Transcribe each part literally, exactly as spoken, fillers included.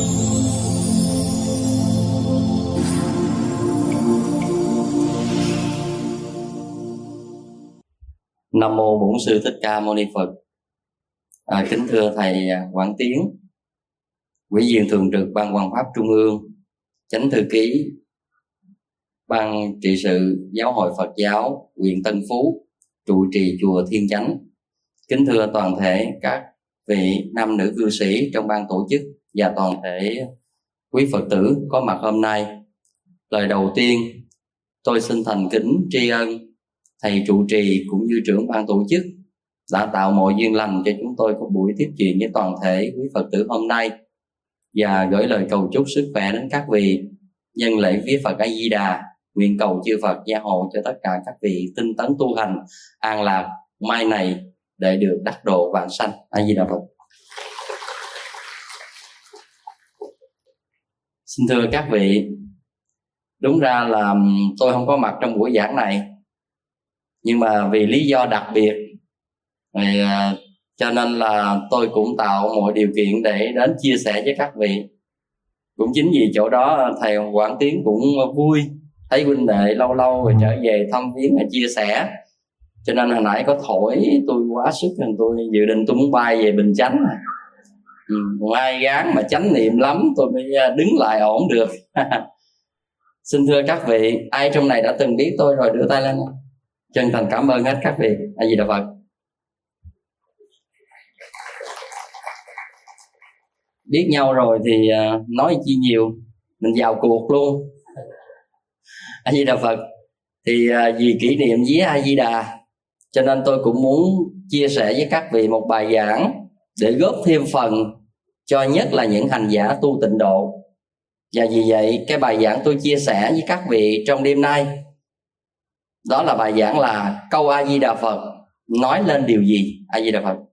Nam mô Bổn Sư Thích Ca Mâu Ni Phật. À, kính thưa thầy Quảng Tiến, Ủy viên thường trực Ban Hoằng pháp Trung ương, Chánh thư ký Ban trị sự Giáo hội Phật giáo huyện Tân Phú, trụ trì chùa Thiên Chánh. Kính thưa toàn thể các vị nam nữ cư sĩ trong ban tổ chức và toàn thể quý Phật tử có mặt hôm nay. Lời đầu tiên, tôi xin thành kính tri ân thầy trụ trì cũng như trưởng ban tổ chức đã tạo mọi duyên lành cho chúng tôi có buổi tiếp chuyện với toàn thể quý Phật tử hôm nay, và gửi lời cầu chúc sức khỏe đến các vị. Nhân lễ vía Phật A Di Đà, nguyện cầu chư Phật gia hộ cho tất cả các vị tinh tấn tu hành, an lạc mai này để được đắc độ vãng sanh. A Di Đà Phật. Xin thưa các vị, đúng ra là tôi không có mặt trong buổi giảng này, nhưng mà vì lý do đặc biệt thì, cho nên là tôi cũng tạo mọi điều kiện để đến chia sẻ với các vị. Cũng chính vì chỗ đó thầy Quảng Tiến cũng vui thấy huynh đệ lâu lâu rồi trở về thăm viếng và chia sẻ, cho nên hồi nãy có thổi tôi quá sức nên tôi dự định tôi muốn bay về Bình Chánh. Ừ, ai gán mà chánh niệm lắm tôi mới đứng lại ổn được. Xin thưa các vị, ai trong này đã từng biết tôi rồi đưa tay lên. Chân thành cảm ơn hết các vị. A Di Đà Phật. Biết nhau rồi thì nói chi nhiều, mình vào cuộc luôn. A Di Đà Phật. Thì vì kỷ niệm vía A Di Đà cho nên tôi cũng muốn chia sẻ với các vị một bài giảng để góp thêm phần cho nhất là những hành giả tu tịnh độ. Và vì vậy cái bài giảng tôi chia sẻ với các vị trong đêm nay, đó là bài giảng là câu A Di Đà Phật nói lên điều gì? A Di Đà Phật.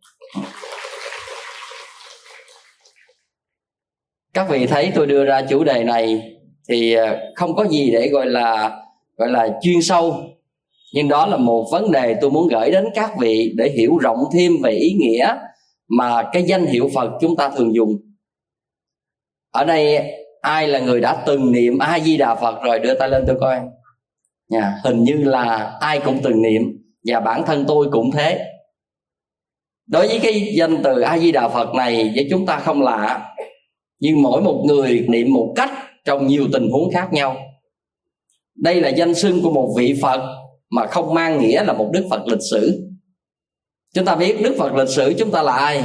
Các vị thấy tôi đưa ra chủ đề này thì không có gì để gọi là gọi là chuyên sâu, nhưng đó là một vấn đề tôi muốn gửi đến các vị để hiểu rộng thêm về ý nghĩa mà cái danh hiệu Phật chúng ta thường dùng. Ở đây ai là người đã từng niệm A Di Đà Phật rồi đưa tay lên tôi coi. Nha, hình như là ai cũng từng niệm, và bản thân tôi cũng thế. Đối với cái danh từ A Di Đà Phật này với chúng ta không lạ, nhưng mỗi một người niệm một cách trong nhiều tình huống khác nhau. Đây là danh xưng của một vị Phật mà không mang nghĩa là một Đức Phật lịch sử. Chúng ta biết Đức Phật lịch sử chúng ta là ai?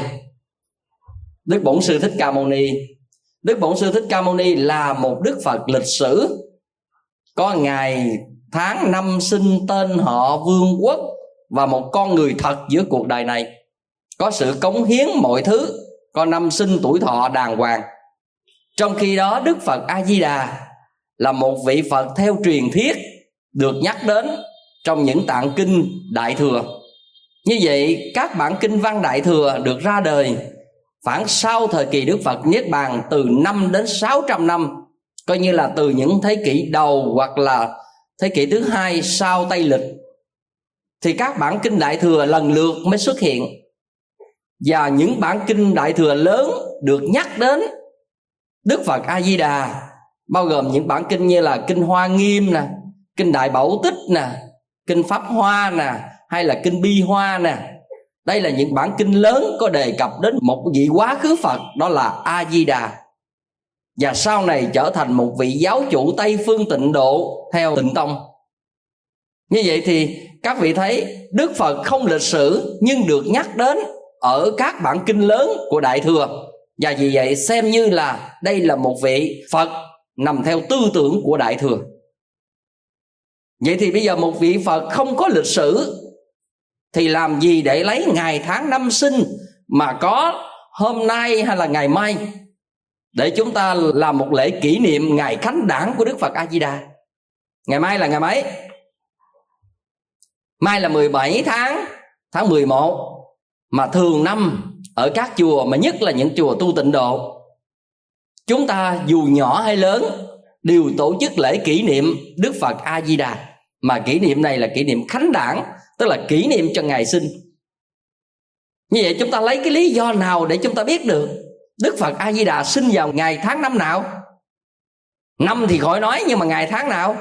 Đức Bổn Sư Thích Ca Mâu Ni. Đức Bổn Sư Thích Ca Mâu Ni là một Đức Phật lịch sử, có ngày tháng năm sinh tên họ vương quốc và một con người thật giữa cuộc đời này, có sự cống hiến mọi thứ, có năm sinh tuổi thọ đàng hoàng. Trong khi đó Đức Phật A Di Đà là một vị Phật theo truyền thuyết được nhắc đến trong những tạng kinh Đại Thừa. Như vậy các bản kinh văn Đại Thừa được ra đời khoảng sau thời kỳ Đức Phật Niết Bàn từ năm đến sáu trăm năm, coi như là từ những thế kỷ đầu hoặc là thế kỷ thứ hai sau Tây Lịch, thì các bản kinh Đại Thừa lần lượt mới xuất hiện. Và những bản kinh Đại Thừa lớn được nhắc đến Đức Phật A Di Đà bao gồm những bản kinh như là kinh Hoa Nghiêm nè, kinh Đại Bảo Tích nè, kinh Pháp Hoa nè, hay là kinh Bi Hoa nè. Đây là những bản kinh lớn có đề cập đến một vị quá khứ Phật, đó là A Di Đà, và sau này trở thành một vị giáo chủ Tây phương Tịnh độ theo Tịnh Tông. Như vậy thì các vị thấy Đức Phật không lịch sử nhưng được nhắc đến ở các bản kinh lớn của Đại Thừa, và vì vậy xem như là đây là một vị Phật nằm theo tư tưởng của Đại Thừa. Vậy thì bây giờ một vị Phật không có lịch sử thì làm gì để lấy ngày tháng năm sinh mà có hôm nay hay là ngày mai để chúng ta làm một lễ kỷ niệm ngày khánh đản của Đức Phật A Di Đà? Ngày mai là ngày mấy? Mai là mười bảy tháng tháng mười một, mà thường năm ở các chùa, mà nhất là những chùa tu tịnh độ, chúng ta dù nhỏ hay lớn đều tổ chức lễ kỷ niệm Đức Phật A Di Đà, mà kỷ niệm này là kỷ niệm khánh đản, tức là kỷ niệm cho ngày sinh. Như vậy chúng ta lấy cái lý do nào để chúng ta biết được Đức Phật A Di Đà sinh vào ngày tháng năm nào? Năm thì khỏi nói, nhưng mà ngày tháng nào?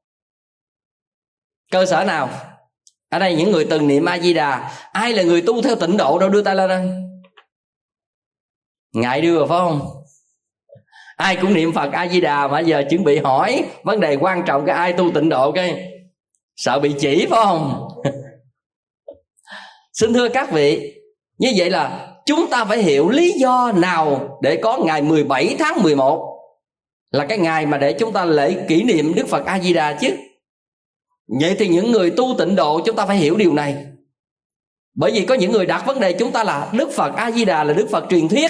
Cơ sở nào? Ở đây những người từng niệm A Di Đà, ai là người tu theo tịnh độ đâu, đưa tay lên đây. Ngại đưa phải không? Ai cũng niệm Phật A Di Đà mà giờ chuẩn bị hỏi vấn đề quan trọng, cái ai tu tịnh độ cái sợ bị chỉ phải không? Xin thưa các vị, như vậy là chúng ta phải hiểu lý do nào để có ngày mười bảy tháng mười một là cái ngày mà để chúng ta lễ kỷ niệm Đức Phật A Di Đà chứ. Vậy thì những người tu tịnh độ chúng ta phải hiểu điều này. Bởi vì có những người đặt vấn đề chúng ta là Đức Phật A Di Đà là Đức Phật truyền thuyết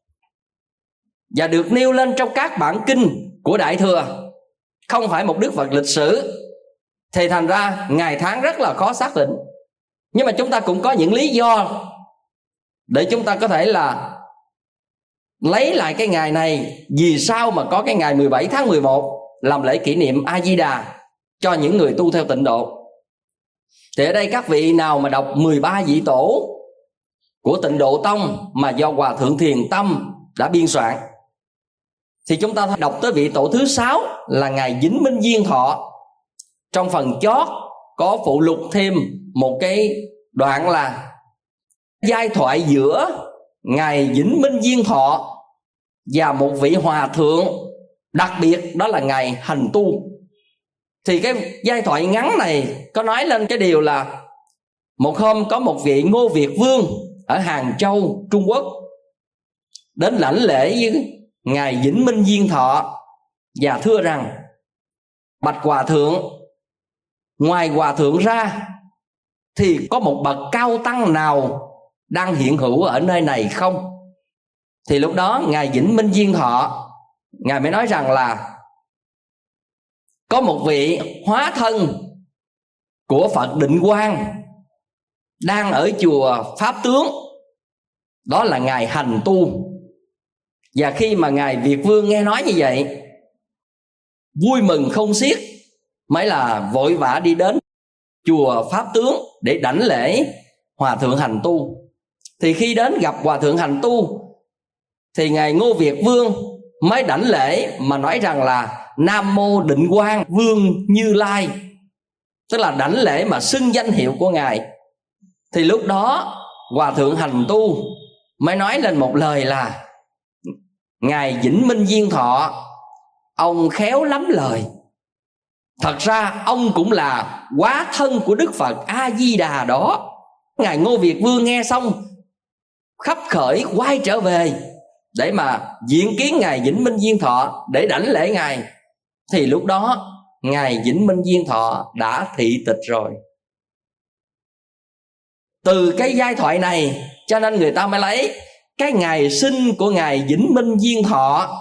và được nêu lên trong các bản kinh của Đại Thừa, không phải một Đức Phật lịch sử, thì thành ra ngày tháng rất là khó xác định. Nhưng mà chúng ta cũng có những lý do để chúng ta có thể là lấy lại cái ngày này. Vì sao mà có cái ngày mười bảy tháng mười một làm lễ kỷ niệm A Di Đà cho những người tu theo tịnh độ? Thì ở đây các vị nào mà đọc mười ba vị tổ của Tịnh Độ Tông mà do Hòa Thượng Thiền Tâm đã biên soạn, thì chúng ta đọc tới vị tổ thứ sáu là Ngài Vĩnh Minh Viên Thọ. Trong phần chót có phụ lục thêm một cái đoạn là giai thoại giữa Ngài Vĩnh Minh Viên Thọ và một vị hòa thượng đặc biệt, đó là Ngài Hành Tu. Thì cái giai thoại ngắn này có nói lên cái điều là một hôm có một vị Ngô Việt Vương ở Hàng Châu, Trung Quốc đến lãnh lễ với Ngài Vĩnh Minh Viên Thọ và thưa rằng: bạch hòa thượng, ngoài hòa thượng ra thì có một bậc cao tăng nào đang hiện hữu ở nơi này không? Thì lúc đó Ngài Vĩnh Minh Viên Thọ Ngài mới nói rằng là có một vị hóa thân của Phật Định Quang đang ở chùa Pháp Tướng, đó là Ngài Hành Tu. Và khi mà Ngài Việt Vương nghe nói như vậy, vui mừng không xiết, mới là vội vã đi đến chùa Pháp Tướng để đảnh lễ Hòa Thượng Hành Tu. Thì khi đến gặp Hòa Thượng Hành Tu thì Ngài Ngô Việt Vương mới đảnh lễ mà nói rằng là Nam Mô Định Quang Vương Như Lai, tức là đảnh lễ mà xưng danh hiệu của Ngài. Thì lúc đó Hòa Thượng Hành Tu mới nói lên một lời là: Ngài Vĩnh Minh Viên Thọ, ông khéo lắm lời. Thật ra ông cũng là hóa thân của Đức Phật A Di Đà đó. Ngài Ngô Việt Vương nghe xong khắp khởi quay trở về để mà diện kiến Ngài Vĩnh Minh Viên Thọ để đảnh lễ Ngài. Thì lúc đó Ngài Vĩnh Minh Viên Thọ đã thị tịch rồi. Từ cái giai thoại này cho nên người ta mới lấy cái ngày sinh của Ngài Vĩnh Minh Viên Thọ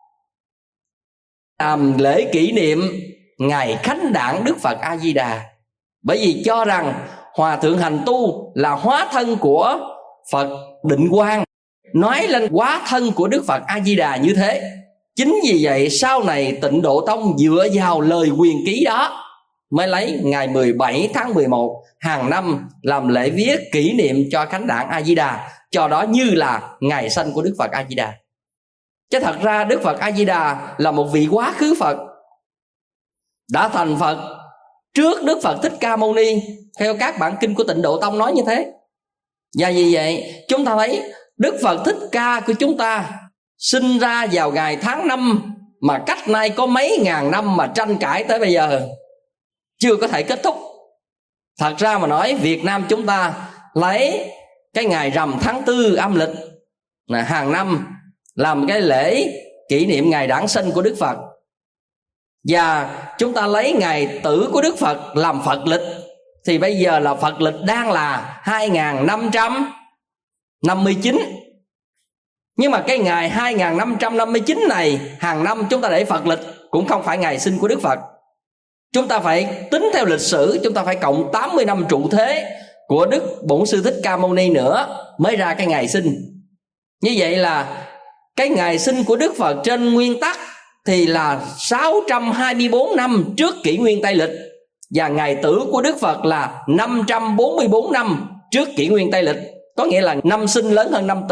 làm lễ kỷ niệm ngày khánh đản Đức Phật A Di Đà. Bởi vì cho rằng Hòa Thượng Hành Tu là hóa thân của Phật Định Quang, nói lên hóa thân của Đức Phật A Di Đà như thế. Chính vì vậy sau này Tịnh Độ Tông dựa vào lời quyền ký đó mới lấy ngày mười bảy tháng mười một hàng năm làm lễ viết kỷ niệm cho khánh đản A Di Đà, cho đó như là ngày sanh của Đức Phật A Di Đà. Chứ thật ra Đức Phật A Di Đà là một vị quá khứ Phật, đã thành Phật trước Đức Phật Thích Ca Mâu Ni, theo các bản kinh của Tịnh Độ Tông nói như thế. Và vì vậy chúng ta thấy Đức Phật Thích Ca của chúng ta sinh ra vào ngày tháng năm mà cách nay có mấy ngàn năm mà tranh cãi tới bây giờ chưa có thể kết thúc. Thật ra mà nói, Việt Nam chúng ta lấy cái ngày rằm tháng tư âm lịch là hàng năm làm cái lễ kỷ niệm ngày đản sinh của Đức Phật, và chúng ta lấy ngày tử của Đức Phật làm Phật lịch. Thì bây giờ là Phật lịch đang là hai nghìn năm trăm năm mươi chín. Nhưng mà cái ngày hai nghìn năm trăm năm mươi chín này hàng năm chúng ta để Phật lịch cũng không phải ngày sinh của Đức Phật. Chúng ta phải tính theo lịch sử, chúng ta phải cộng tám mươi năm trụ thế của Đức Bổn Sư Thích Ca Mâu Ni nữa mới ra cái ngày sinh. Như vậy là cái ngày sinh của Đức Phật trên nguyên tắc thì là sáu trăm hai mươi bốn năm trước kỷ nguyên Tây lịch, và ngày tử của Đức Phật là năm trăm bốn mươi bốn năm trước kỷ nguyên Tây lịch. Có nghĩa là năm sinh lớn hơn năm tử.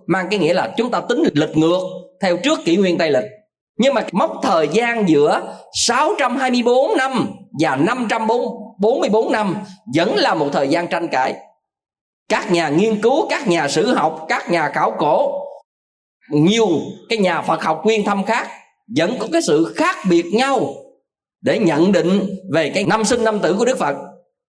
mang cái nghĩa là chúng ta tính lịch ngược theo trước kỷ nguyên Tây lịch. Nhưng mà mốc thời gian giữa sáu trăm hai mươi bốn năm và năm trăm bốn mươi bốn năm vẫn là một thời gian tranh cãi. Các nhà nghiên cứu, các nhà sử học, các nhà khảo cổ, nhiều cái nhà Phật học nguyên thâm khác vẫn có cái sự khác biệt nhau để nhận định về cái năm sinh năm tử của Đức Phật.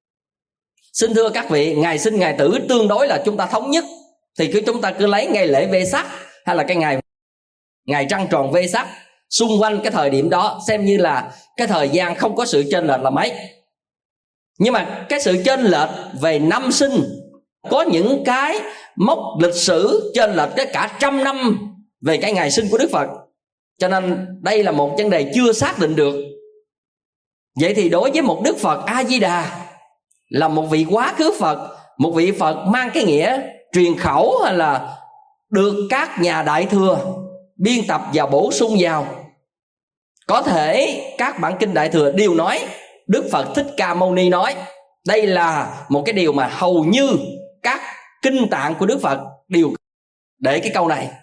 Xin thưa các vị, ngày sinh ngày tử tương đối là chúng ta thống nhất, thì cứ chúng ta cứ lấy ngày lễ Vesak hay là cái ngày ngày trăng tròn Vesak xung quanh cái thời điểm đó xem như là cái thời gian không có sự chênh lệch là mấy. Nhưng mà cái sự chênh lệch về năm sinh, có những cái mốc lịch sử chênh lệch tới cả trăm năm về cái ngày sinh của Đức Phật. Cho nên đây là một vấn đề chưa xác định được. Vậy thì đối với một Đức Phật A Di Đà là một vị quá khứ Phật, một vị Phật mang cái nghĩa truyền khẩu hay là được các nhà đại thừa biên tập và bổ sung vào. Có thể các bản kinh đại thừa đều nói Đức Phật Thích Ca Mâu Ni nói. Đây là một cái điều mà hầu như các kinh tạng của Đức Phật đều để cái câu này.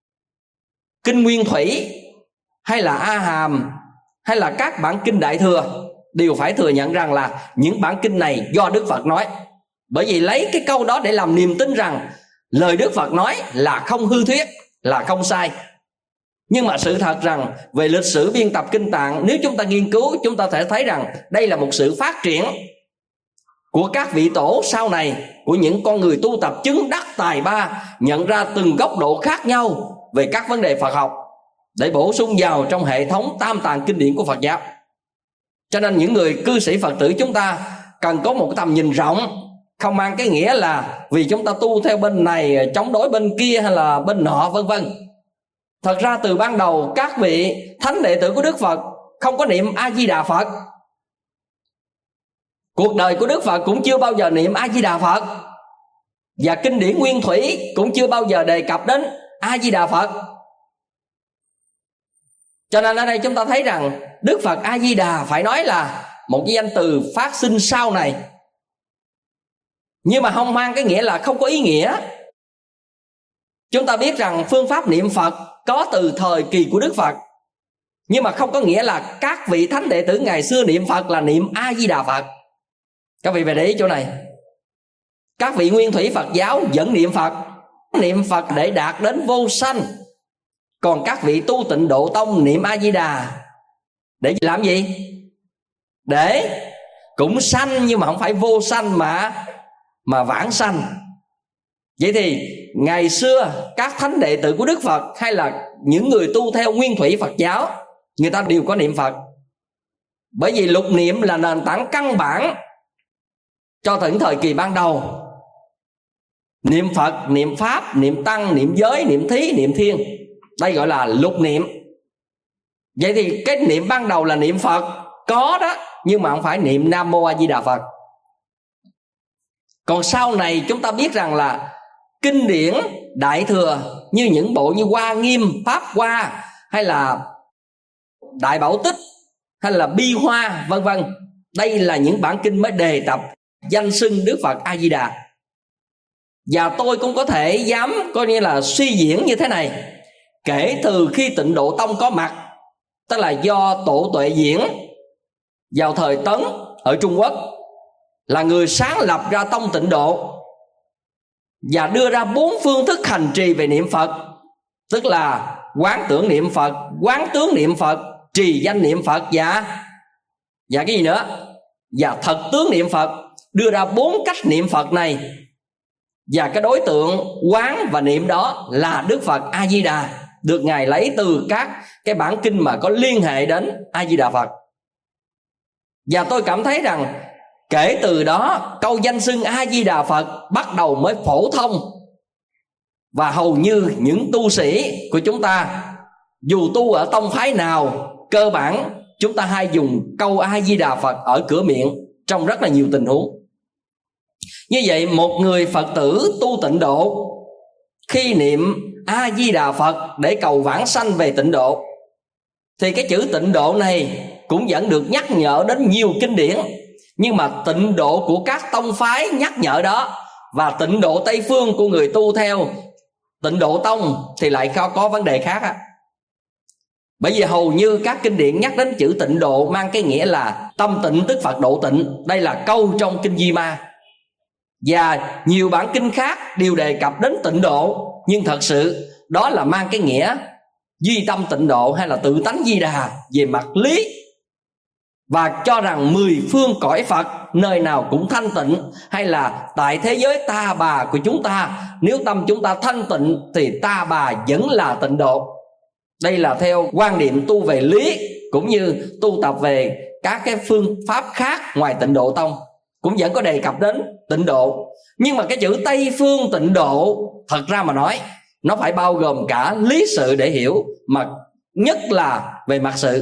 Kinh Nguyên Thủy hay là A Hàm hay là các bản kinh đại thừa đều phải thừa nhận rằng là những bản kinh này do Đức Phật nói. Bởi vì lấy cái câu đó để làm niềm tin rằng lời Đức Phật nói là không hư thuyết, là không sai. Nhưng mà sự thật rằng về lịch sử biên tập kinh tạng, nếu chúng ta nghiên cứu, chúng ta sẽ thấy rằng đây là một sự phát triển của các vị tổ sau này, của những con người tu tập chứng đắc tài ba, nhận ra từng góc độ khác nhau về các vấn đề Phật học để bổ sung vào trong hệ thống tam tạng kinh điển của Phật giáo. Cho nên những người cư sĩ Phật tử chúng ta cần có một tầm nhìn rộng, không mang cái nghĩa là vì chúng ta tu theo bên này chống đối bên kia hay là bên nọ vân vân. Thật ra từ ban đầu các vị thánh đệ tử của Đức Phật không có niệm A Di Đà Phật. Cuộc đời của Đức Phật cũng chưa bao giờ niệm A Di Đà Phật, và kinh điển Nguyên Thủy cũng chưa bao giờ đề cập đến A Di Đà Phật. Cho nên ở đây chúng ta thấy rằng Đức Phật A Di Đà phải nói là một cái danh từ phát sinh sau này, nhưng mà không mang cái nghĩa là không có ý nghĩa. Chúng ta biết rằng phương pháp niệm Phật có từ thời kỳ của Đức Phật, nhưng mà không có nghĩa là các vị thánh đệ tử ngày xưa niệm Phật là niệm A Di Đà Phật. Các vị phải để ý chỗ này. Các vị nguyên thủy Phật giáo vẫn niệm Phật, niệm Phật để đạt đến vô sanh. Còn các vị tu Tịnh Độ Tông niệm A Di Đà để làm gì? Để cũng sanh, nhưng mà không phải vô sanh mà mà vãng sanh. Vậy thì ngày xưa các thánh đệ tử của Đức Phật hay là những người tu theo nguyên thủy Phật giáo, người ta đều có niệm Phật. Bởi vì lục niệm là nền tảng căn bản cho những thời kỳ ban đầu. Niệm Phật, niệm Pháp, niệm Tăng, niệm Giới, niệm Thí, niệm Thiên, đây gọi là lục niệm. Vậy thì cái niệm ban đầu là niệm Phật có đó, nhưng mà không phải niệm Nam Mô A Di Đà Phật. Còn sau này chúng ta biết rằng là kinh điển đại thừa như những bộ như Hoa Nghiêm, Pháp Hoa hay là Đại Bảo Tích hay là Bi Hoa vân vân, đây là những bản kinh mới đề tập danh xưng Đức Phật A Di Đà. Và tôi cũng có thể dám coi như là suy diễn như thế này: kể từ khi Tịnh Độ Tông có mặt, tức là do Tổ Tuệ Diễn vào thời Tấn ở Trung Quốc là người sáng lập ra tông Tịnh Độ và đưa ra bốn phương thức hành trì về niệm Phật, tức là quán tưởng niệm Phật, quán tướng niệm Phật, trì danh niệm Phật và và cái gì nữa và thật tướng niệm Phật. Đưa ra bốn cách niệm Phật này, và cái đối tượng quán và niệm đó là Đức Phật A Di Đà, được Ngài lấy từ các cái bản kinh mà có liên hệ đến A Di Đà Phật. Và tôi cảm thấy rằng kể từ đó câu danh xưng A Di Đà Phật bắt đầu mới phổ thông, và hầu như những tu sĩ của chúng ta, dù tu ở tông phái nào, cơ bản chúng ta hay dùng câu A Di Đà Phật ở cửa miệng trong rất là nhiều tình huống. Như vậy một người Phật tử tu Tịnh Độ khi niệm A Di Đà Phật để cầu vãng sanh về Tịnh Độ, thì cái chữ Tịnh Độ này cũng vẫn được nhắc nhở đến nhiều kinh điển. Nhưng mà Tịnh Độ của các tông phái nhắc nhở đó và Tịnh Độ Tây Phương của người tu theo Tịnh Độ Tông thì lại có, có vấn đề khác á. Bởi vì hầu như các kinh điển nhắc đến chữ tịnh độ mang cái nghĩa là tâm tịnh tức Phật độ tịnh. Đây là câu trong kinh Di Ma. Và nhiều bản kinh khác đều đề cập đến tịnh độ, nhưng thật sự đó là mang cái nghĩa duy tâm tịnh độ hay là tự tánh Di Đà về mặt lý, và cho rằng mười phương cõi Phật nơi nào cũng thanh tịnh, hay là tại thế giới ta bà của chúng ta, nếu tâm chúng ta thanh tịnh thì ta bà vẫn là tịnh độ. Đây là theo quan niệm tu về lý, cũng như tu tập về các cái phương pháp khác ngoài Tịnh Độ Tông cũng vẫn có đề cập đến tịnh độ. Nhưng mà cái chữ Tây Phương tịnh độ, thật ra mà nói, nó phải bao gồm cả lý sự để hiểu, mà nhất là về mặt sự.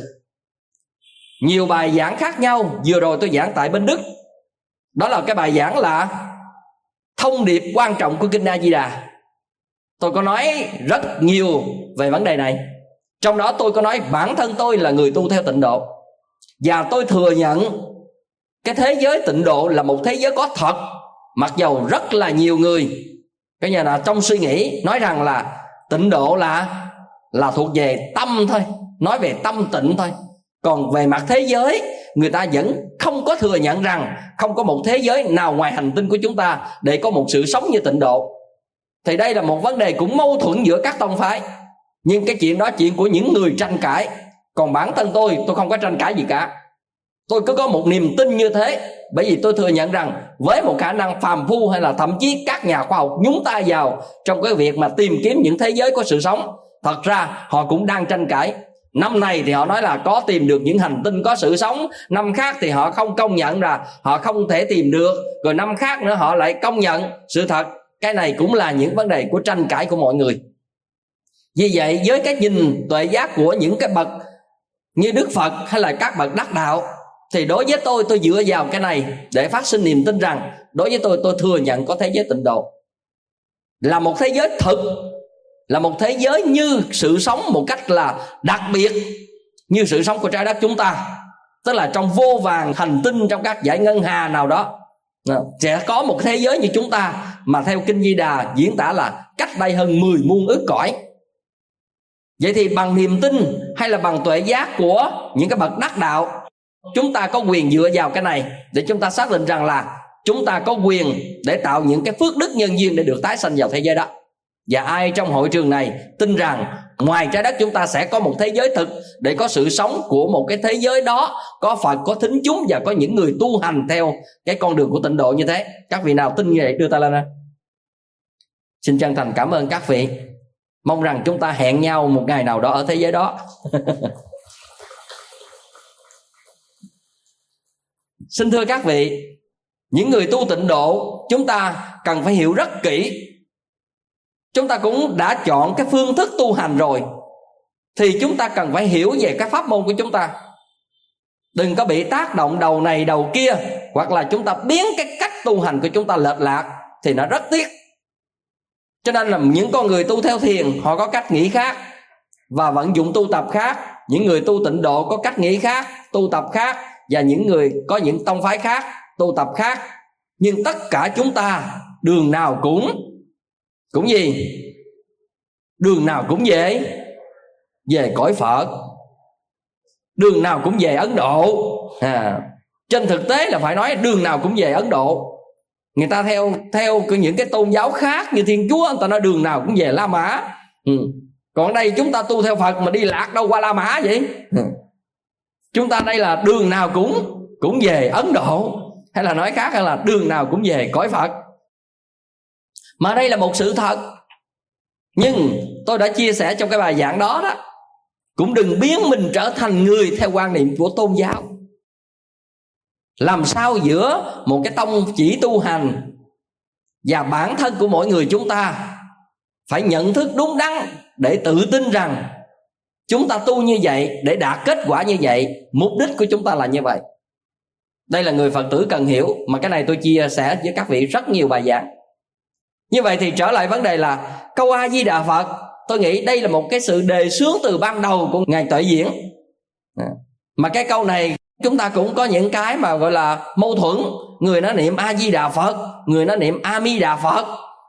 Nhiều bài giảng khác nhau, vừa rồi tôi giảng tại bên Đức, đó là cái bài giảng là thông điệp quan trọng của kinh A Di Đà. Tôi có nói rất nhiều về vấn đề này. Trong đó tôi có nói bản thân tôi là người tu theo tịnh độ, và tôi thừa nhận cái thế giới tịnh độ là một thế giới có thật. Mặc dầu rất là nhiều người, cái nhà nào trong suy nghĩ nói rằng là tịnh độ là là thuộc về tâm thôi, nói về tâm tịnh thôi. Còn về mặt thế giới, người ta vẫn không có thừa nhận rằng không có một thế giới nào ngoài hành tinh của chúng ta để có một sự sống như tịnh độ. Thì đây là một vấn đề cũng mâu thuẫn giữa các tông phái. Nhưng cái chuyện đó chuyện của những người tranh cãi. Còn bản thân tôi, tôi không có tranh cãi gì cả. Tôi cứ có một niềm tin như thế. Bởi vì tôi thừa nhận rằng với một khả năng phàm phu, hay là thậm chí các nhà khoa học nhúng tay vào trong cái việc mà tìm kiếm những thế giới có sự sống, thật ra họ cũng đang tranh cãi. Năm này thì họ nói là có tìm được những hành tinh có sự sống, năm khác thì họ không công nhận là họ không thể tìm được, rồi năm khác nữa họ lại công nhận sự thật. Cái này cũng là những vấn đề của tranh cãi của mọi người. Vì vậy với cái nhìn tuệ giác của những cái bậc như Đức Phật hay là các bậc đắc đạo, thì đối với tôi, tôi dựa vào cái này để phát sinh niềm tin rằng đối với tôi, tôi thừa nhận có thế giới tịnh độ là một thế giới thực, là một thế giới như sự sống một cách là đặc biệt như sự sống của trái đất chúng ta. Tức là trong vô vàn hành tinh, trong các dải ngân hà nào đó sẽ có một thế giới như chúng ta, mà theo kinh Di Đà diễn tả là cách đây hơn mười muôn ức cõi. Vậy thì bằng niềm tin hay là bằng tuệ giác của những cái bậc đắc đạo, chúng ta có quyền dựa vào cái này để chúng ta xác định rằng là chúng ta có quyền để tạo những cái phước đức nhân duyên để được tái sanh vào thế giới đó. Và ai trong hội trường này tin rằng ngoài trái đất chúng ta sẽ có một thế giới thực để có sự sống của một cái thế giới đó, có Phật, có thính chúng và có những người tu hành theo cái con đường của tịnh độ như thế? Các vị nào tin như vậy đưa tay lên. Xin chân thành cảm ơn các vị. Mong rằng chúng ta hẹn nhau một ngày nào đó ở thế giới đó. Xin thưa các vị, những người tu tịnh độ chúng ta cần phải hiểu rất kỹ. Chúng ta cũng đã chọn cái phương thức tu hành rồi, thì chúng ta cần phải hiểu về các pháp môn của chúng ta. Đừng có bị tác động đầu này đầu kia, hoặc là chúng ta biến cái cách tu hành của chúng ta lệch lạc, thì nó rất tiếc. Cho nên là những con người tu theo thiền họ có cách nghĩ khác và vận dụng tu tập khác. Những người tu tịnh độ có cách nghĩ khác, tu tập khác. Và những người có những tông phái khác, tu tập khác. Nhưng tất cả chúng ta đường nào cũng Cũng gì? Đường nào cũng về Về cõi Phật. Đường nào cũng về Ấn Độ à. Trên thực tế là phải nói đường nào cũng về Ấn Độ. Người ta theo theo những cái tôn giáo khác như Thiên Chúa, người ta nói đường nào cũng về La Mã. ừ. Còn đây chúng ta tu theo Phật mà đi lạc đâu qua La Mã vậy? ừ. Chúng ta đây là đường nào cũng cũng về Ấn Độ, hay là nói khác là đường nào cũng về cõi Phật. Mà đây là một sự thật. Nhưng tôi đã chia sẻ trong cái bài giảng đó đó, cũng đừng biến mình trở thành người theo quan niệm của tôn giáo. Làm sao giữa một cái tông chỉ tu hành và bản thân của mỗi người chúng ta phải nhận thức đúng đắn để tự tin rằng chúng ta tu như vậy để đạt kết quả như vậy, mục đích của chúng ta là như vậy. Đây là người Phật tử cần hiểu, mà cái này tôi chia sẻ với các vị rất nhiều bài giảng. Như vậy thì trở lại vấn đề là câu A Di Đà Phật, tôi nghĩ đây là một cái sự đề xướng từ ban đầu của Ngài Tuệ Diễn. Mà cái câu này chúng ta cũng có những cái mà gọi là mâu thuẫn. Người nó niệm A Di Đà Phật, người nó niệm A Mi Đà Phật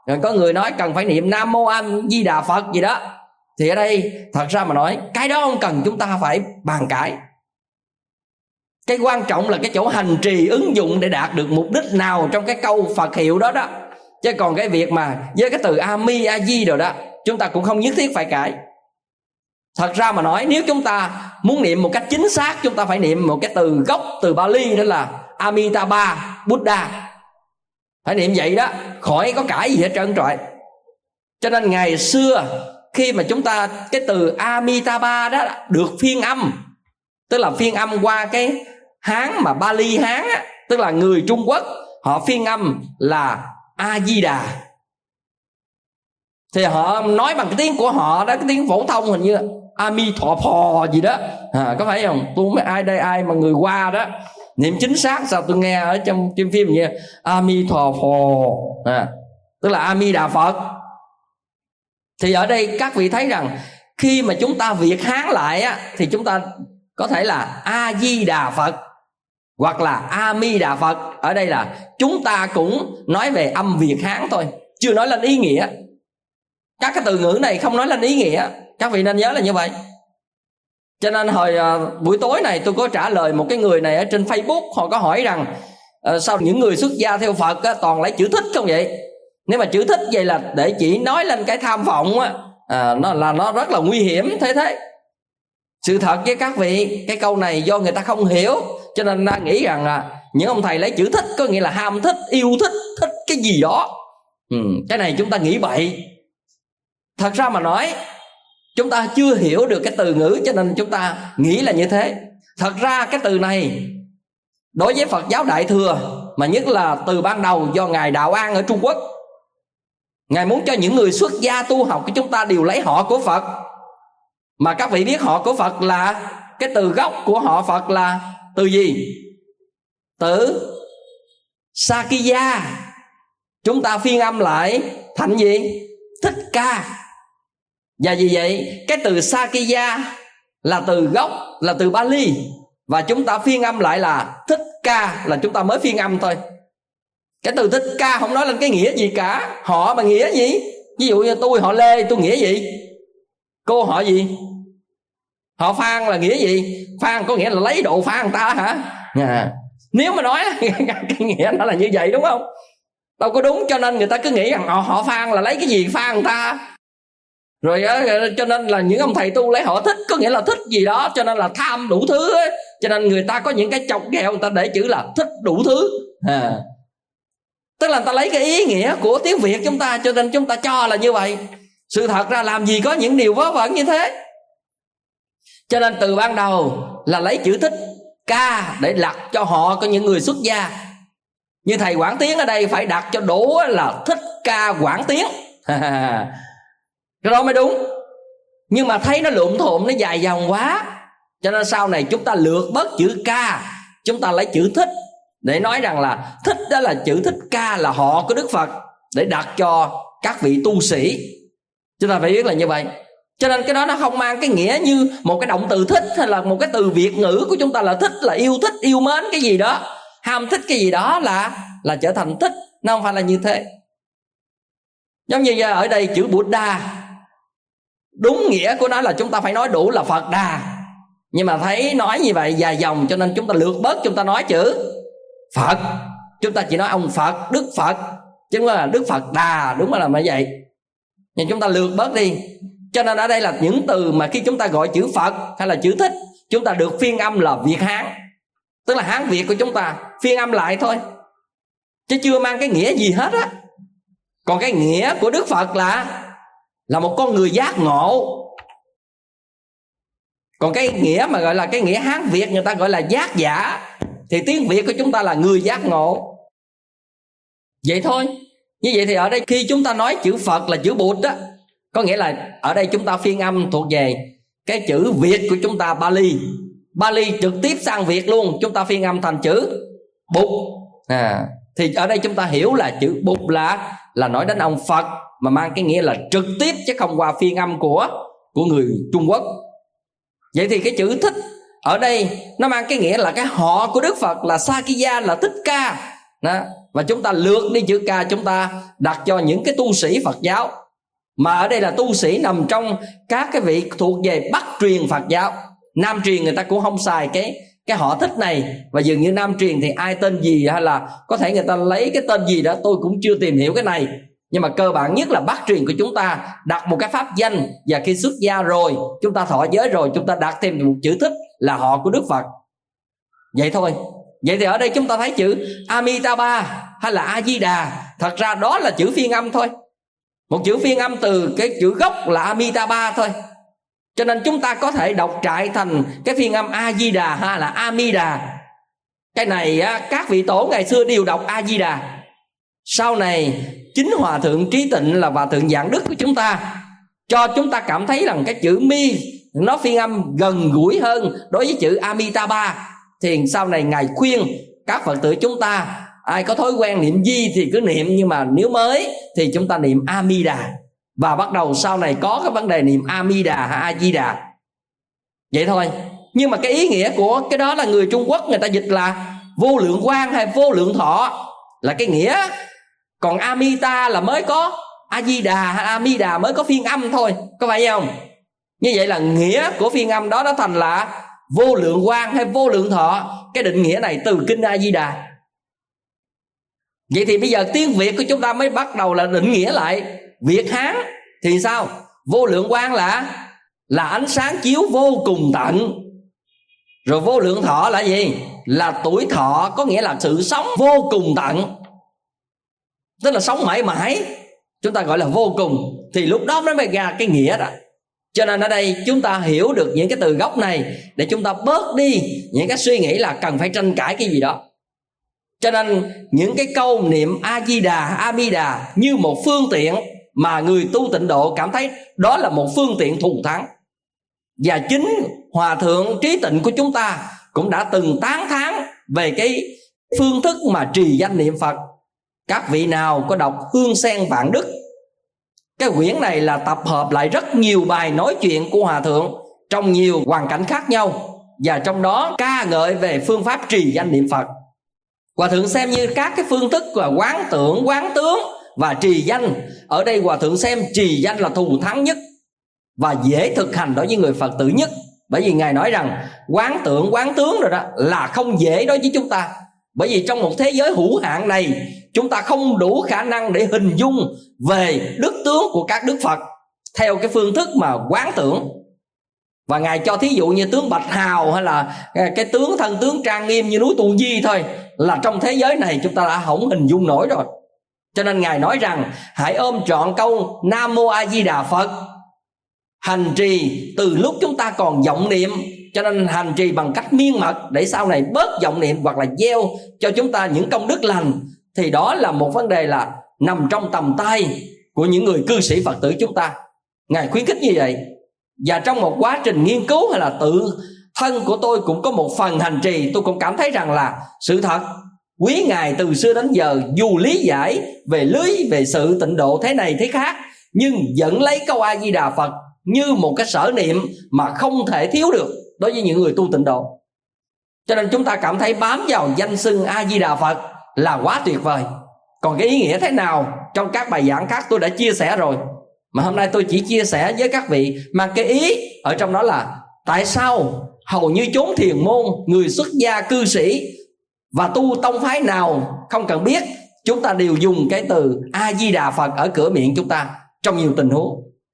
Rồi có người nói cần phải niệm Nam Mô A Di Đà Phật gì đó. Thì ở đây thật ra mà nói, cái đó không cần chúng ta phải bàn cãi. Cái quan trọng là cái chỗ hành trì ứng dụng để đạt được mục đích nào trong cái câu Phật hiệu đó đó. Chứ còn cái việc mà với cái từ A Mi A Di rồi đó, chúng ta cũng không nhất thiết phải cãi. Thật ra mà nói, nếu chúng ta muốn niệm một cách chính xác, chúng ta phải niệm một cái từ gốc, từ Bali, đó là Amitabha Buddha. Phải niệm vậy đó, khỏi có cãi gì hết trơn trọi. Cho nên ngày xưa khi mà chúng ta, cái từ Amitabha đó được phiên âm, tức là phiên âm qua cái Hán mà Bali Hán á, tức là người Trung Quốc họ phiên âm là A Di Đà. Thì họ nói bằng cái tiếng của họ đó, cái tiếng phổ thông hình như Ami Thọ Phò gì đó, à, có phải không? Tôi không biết ai đây, ai mà người qua đó niệm chính xác sao tôi nghe ở trong trên phim như Ami Thọ Phò, à, tức là A Di Đà Phật. Thì ở đây các vị thấy rằng khi mà chúng ta Việt Hán lại á, thì chúng ta có thể là A Di Đà Phật hoặc là A Mi Đà Phật. Ở đây là chúng ta cũng nói về âm Việt Hán thôi, chưa nói lên ý nghĩa. Các cái từ ngữ này không nói lên ý nghĩa, các vị nên nhớ là như vậy. Cho nên hồi uh, buổi tối này tôi có trả lời một cái người này ở trên Facebook. Họ có hỏi rằng uh, sao những người xuất gia theo Phật uh, toàn lấy chữ thích không vậy? Nếu mà chữ thích vậy là để chỉ nói lên cái tham vọng á, uh, nó là nó rất là nguy hiểm thế thế. Sự thật với các vị, cái câu này do người ta không hiểu, cho nên ta nghĩ rằng là những ông thầy lấy chữ thích có nghĩa là ham thích, yêu thích, thích cái gì đó. ừ, Cái này chúng ta nghĩ bậy. Thật ra mà nói, chúng ta chưa hiểu được cái từ ngữ, cho nên chúng ta nghĩ là như thế. Thật ra cái từ này đối với Phật giáo Đại Thừa, mà nhất là từ ban đầu do Ngài Đạo An ở Trung Quốc, Ngài muốn cho những người xuất gia tu học của chúng ta đều lấy họ của Phật. Mà các vị biết họ của Phật là, cái từ gốc của họ Phật là từ gì? Từ Sakya. Chúng ta phiên âm lại thành gì? Thích Ca. Và vì vậy cái từ Sakya là từ gốc, là từ Bali, và chúng ta phiên âm lại là Thích Ca, là chúng ta mới phiên âm thôi. Cái từ Thích Ca không nói lên cái nghĩa gì cả. Họ mà nghĩa gì? Ví dụ như tôi họ Lê, tôi nghĩa gì? Cô họ gì? Họ Phan là nghĩa gì? Phan có nghĩa là lấy độ Phan người ta hả? À, nếu mà nói cái nghĩa nó là như vậy đúng không? Đâu có đúng. Cho nên người ta cứ nghĩ rằng họ, họ Phan là lấy cái gì Phan người ta. Rồi cho nên là những ông thầy tu lấy họ thích, có nghĩa là thích gì đó, cho nên là tham đủ thứ ấy. Cho nên người ta có những cái chọc ghẹo, người ta để chữ là thích đủ thứ, à, tức là người ta lấy cái ý nghĩa của tiếng Việt chúng ta, cho nên chúng ta cho là như vậy. Sự thật ra làm gì có những điều vớ vẩn như thế. Cho nên từ ban đầu là lấy chữ Thích Ca để đặt cho họ, có những người xuất gia. Như thầy Quảng Tiến ở đây phải đặt cho đủ là Thích Ca Quảng Tiến. Cái đó mới đúng. Nhưng mà thấy nó lụm thộm, nó dài dòng quá, cho nên sau này chúng ta lược bớt chữ Ca, chúng ta lấy chữ Thích để nói rằng là Thích đó là chữ Thích Ca là họ của Đức Phật, để đặt cho các vị tu sĩ. Chúng ta phải biết là như vậy. Cho nên cái đó nó không mang cái nghĩa như một cái động từ thích, hay là một cái từ Việt ngữ của chúng ta là thích là yêu thích, yêu mến cái gì đó, ham thích cái gì đó là là trở thành thích. Nó không phải là như thế. Giống như ở đây chữ Buddha, đúng nghĩa của nó là chúng ta phải nói đủ là Phật Đà. Nhưng mà thấy nói như vậy dài dòng, cho nên chúng ta lược bớt, chúng ta nói chữ Phật. Chúng ta chỉ nói ông Phật, Đức Phật, chứ không là Đức Phật Đà, đúng là như vậy. Nhưng chúng ta lược bớt đi. Cho nên ở đây là những từ mà khi chúng ta gọi chữ Phật hay là chữ Thích, chúng ta được phiên âm là Việt Hán, tức là Hán Việt của chúng ta phiên âm lại thôi, chứ chưa mang cái nghĩa gì hết á. Còn cái nghĩa của Đức Phật là là một con người giác ngộ. Còn cái nghĩa mà gọi là cái nghĩa Hán Việt, người ta gọi là giác giả, thì tiếng Việt của chúng ta là người giác ngộ. Vậy thôi. Như vậy thì ở đây khi chúng ta nói chữ Phật là chữ Bụt á, có nghĩa là ở đây chúng ta phiên âm thuộc về cái chữ Việt của chúng ta Bali. Bali trực tiếp sang Việt luôn, chúng ta phiên âm thành chữ Bụt. À, thì ở đây chúng ta hiểu là chữ Bụt là là nói đến ông Phật, mà mang cái nghĩa là trực tiếp, chứ không qua phiên âm của của người Trung Quốc. Vậy thì cái chữ Thích ở đây nó mang cái nghĩa là cái họ của Đức Phật là Sakya, là Thích Ca đó. Và chúng ta lược đi chữ Ca, chúng ta đặt cho những cái tu sĩ Phật giáo, mà ở đây là tu sĩ nằm trong các cái vị thuộc về Bắc truyền Phật giáo. Nam truyền người ta cũng không xài cái cái họ thích này, và dường như Nam truyền thì ai tên gì, hay là có thể người ta lấy cái tên gì đó, tôi cũng chưa tìm hiểu cái này. Nhưng mà cơ bản nhất là Bắc truyền của chúng ta đặt một cái pháp danh, và khi xuất gia rồi, chúng ta thọ giới rồi, chúng ta đặt thêm một chữ thích là họ của Đức Phật. Vậy thôi. Vậy thì ở đây chúng ta thấy chữ Amitabha hay là A Di Đà, thật ra đó là chữ phiên âm thôi, một chữ phiên âm từ cái chữ gốc là Amitabha thôi. Cho nên chúng ta có thể đọc trại thành cái phiên âm A Di Đà hay là Amida. Cái này á, các vị tổ ngày xưa đều đọc A Di Đà. Sau này chính Hòa Thượng Trí Tịnh là Hòa Thượng Dạng Đức của chúng ta cho chúng ta cảm thấy rằng cái chữ Mi nó phiên âm gần gũi hơn đối với chữ Amitabha. Thì sau này Ngài khuyên các Phật tử chúng ta, ai có thói quen niệm Di thì cứ niệm, nhưng mà nếu mới thì chúng ta niệm Amida. Và bắt đầu sau này có cái vấn đề niệm Amida hay A Di Đà. Vậy thôi. Nhưng mà cái ý nghĩa của cái đó là người Trung Quốc người ta dịch là vô lượng quang hay vô lượng thọ, là cái nghĩa. Còn Amita là mới có A Di Đà hay Amida mới có phiên âm thôi, có phải không? Như vậy là nghĩa của phiên âm đó nó thành là vô lượng quang hay vô lượng thọ. Cái định nghĩa này từ kinh A Di Đà. Vậy thì bây giờ tiếng Việt của chúng ta mới bắt đầu là định nghĩa lại. Việt Hán thì sao? Vô lượng quang là là ánh sáng chiếu vô cùng tận. Rồi vô lượng thọ là gì? Là tuổi thọ, có nghĩa là sự sống vô cùng tận, tức là sống mãi mãi. Chúng ta gọi là vô cùng. Thì lúc đó nó mới ra cái nghĩa đó. Cho nên ở đây chúng ta hiểu được những cái từ gốc này, để chúng ta bớt đi những cái suy nghĩ là cần phải tranh cãi cái gì đó. Cho nên những cái câu niệm A Di Đà, Amida như một phương tiện mà người tu tịnh độ cảm thấy đó là một phương tiện thù thắng. Và chính Hòa Thượng Trí Tịnh của chúng ta cũng đã từng tán thán về cái phương thức mà trì danh niệm Phật. Các vị nào có đọc Hương Sen Vạn Đức, cái quyển này là tập hợp lại rất nhiều bài nói chuyện của Hòa Thượng trong nhiều hoàn cảnh khác nhau, và trong đó ca ngợi về phương pháp trì danh niệm Phật. Hòa Thượng xem như các cái phương thức là quán tưởng, quán tướng và trì danh. Ở đây Hòa Thượng xem trì danh là thù thắng nhất và dễ thực hành đối với người Phật tử nhất. Bởi vì Ngài nói rằng quán tưởng, quán tướng rồi đó là không dễ đối với chúng ta. Bởi vì trong một thế giới hữu hạn này, chúng ta không đủ khả năng để hình dung về đức tướng của các đức Phật theo cái phương thức mà quán tưởng. Và Ngài cho thí dụ như tướng Bạch Hào hay là cái tướng thân tướng trang nghiêm như núi Tu Di thôi, là trong thế giới này chúng ta đã không hình dung nổi rồi. Cho nên Ngài nói rằng hãy ôm trọn câu Nam Mô A Di Đà Phật, hành trì từ lúc chúng ta còn vọng niệm. Cho nên hành trì bằng cách miên mật để sau này bớt vọng niệm, hoặc là gieo cho chúng ta những công đức lành. Thì đó là một vấn đề là nằm trong tầm tay của những người cư sĩ Phật tử chúng ta. Ngài khuyến khích như vậy. Và trong một quá trình nghiên cứu hay là tự thân của tôi cũng có một phần hành trì, tôi cũng cảm thấy rằng là sự thật quý Ngài từ xưa đến giờ dù lý giải về lưới về sự tịnh độ thế này thế khác, nhưng vẫn lấy câu A Di Đà Phật như một cái sở niệm mà không thể thiếu được đối với những người tu tịnh độ. Cho nên chúng ta cảm thấy bám vào danh xưng A Di Đà Phật là quá tuyệt vời. Còn cái ý nghĩa thế nào trong các bài giảng khác tôi đã chia sẻ rồi, mà hôm nay tôi chỉ chia sẻ với các vị. Mà cái ý ở trong đó là tại sao hầu như chốn thiền môn, người xuất gia cư sĩ và tu tông phái nào không cần biết, chúng ta đều dùng cái từ A Di Đà Phật ở cửa miệng chúng ta trong nhiều tình huống.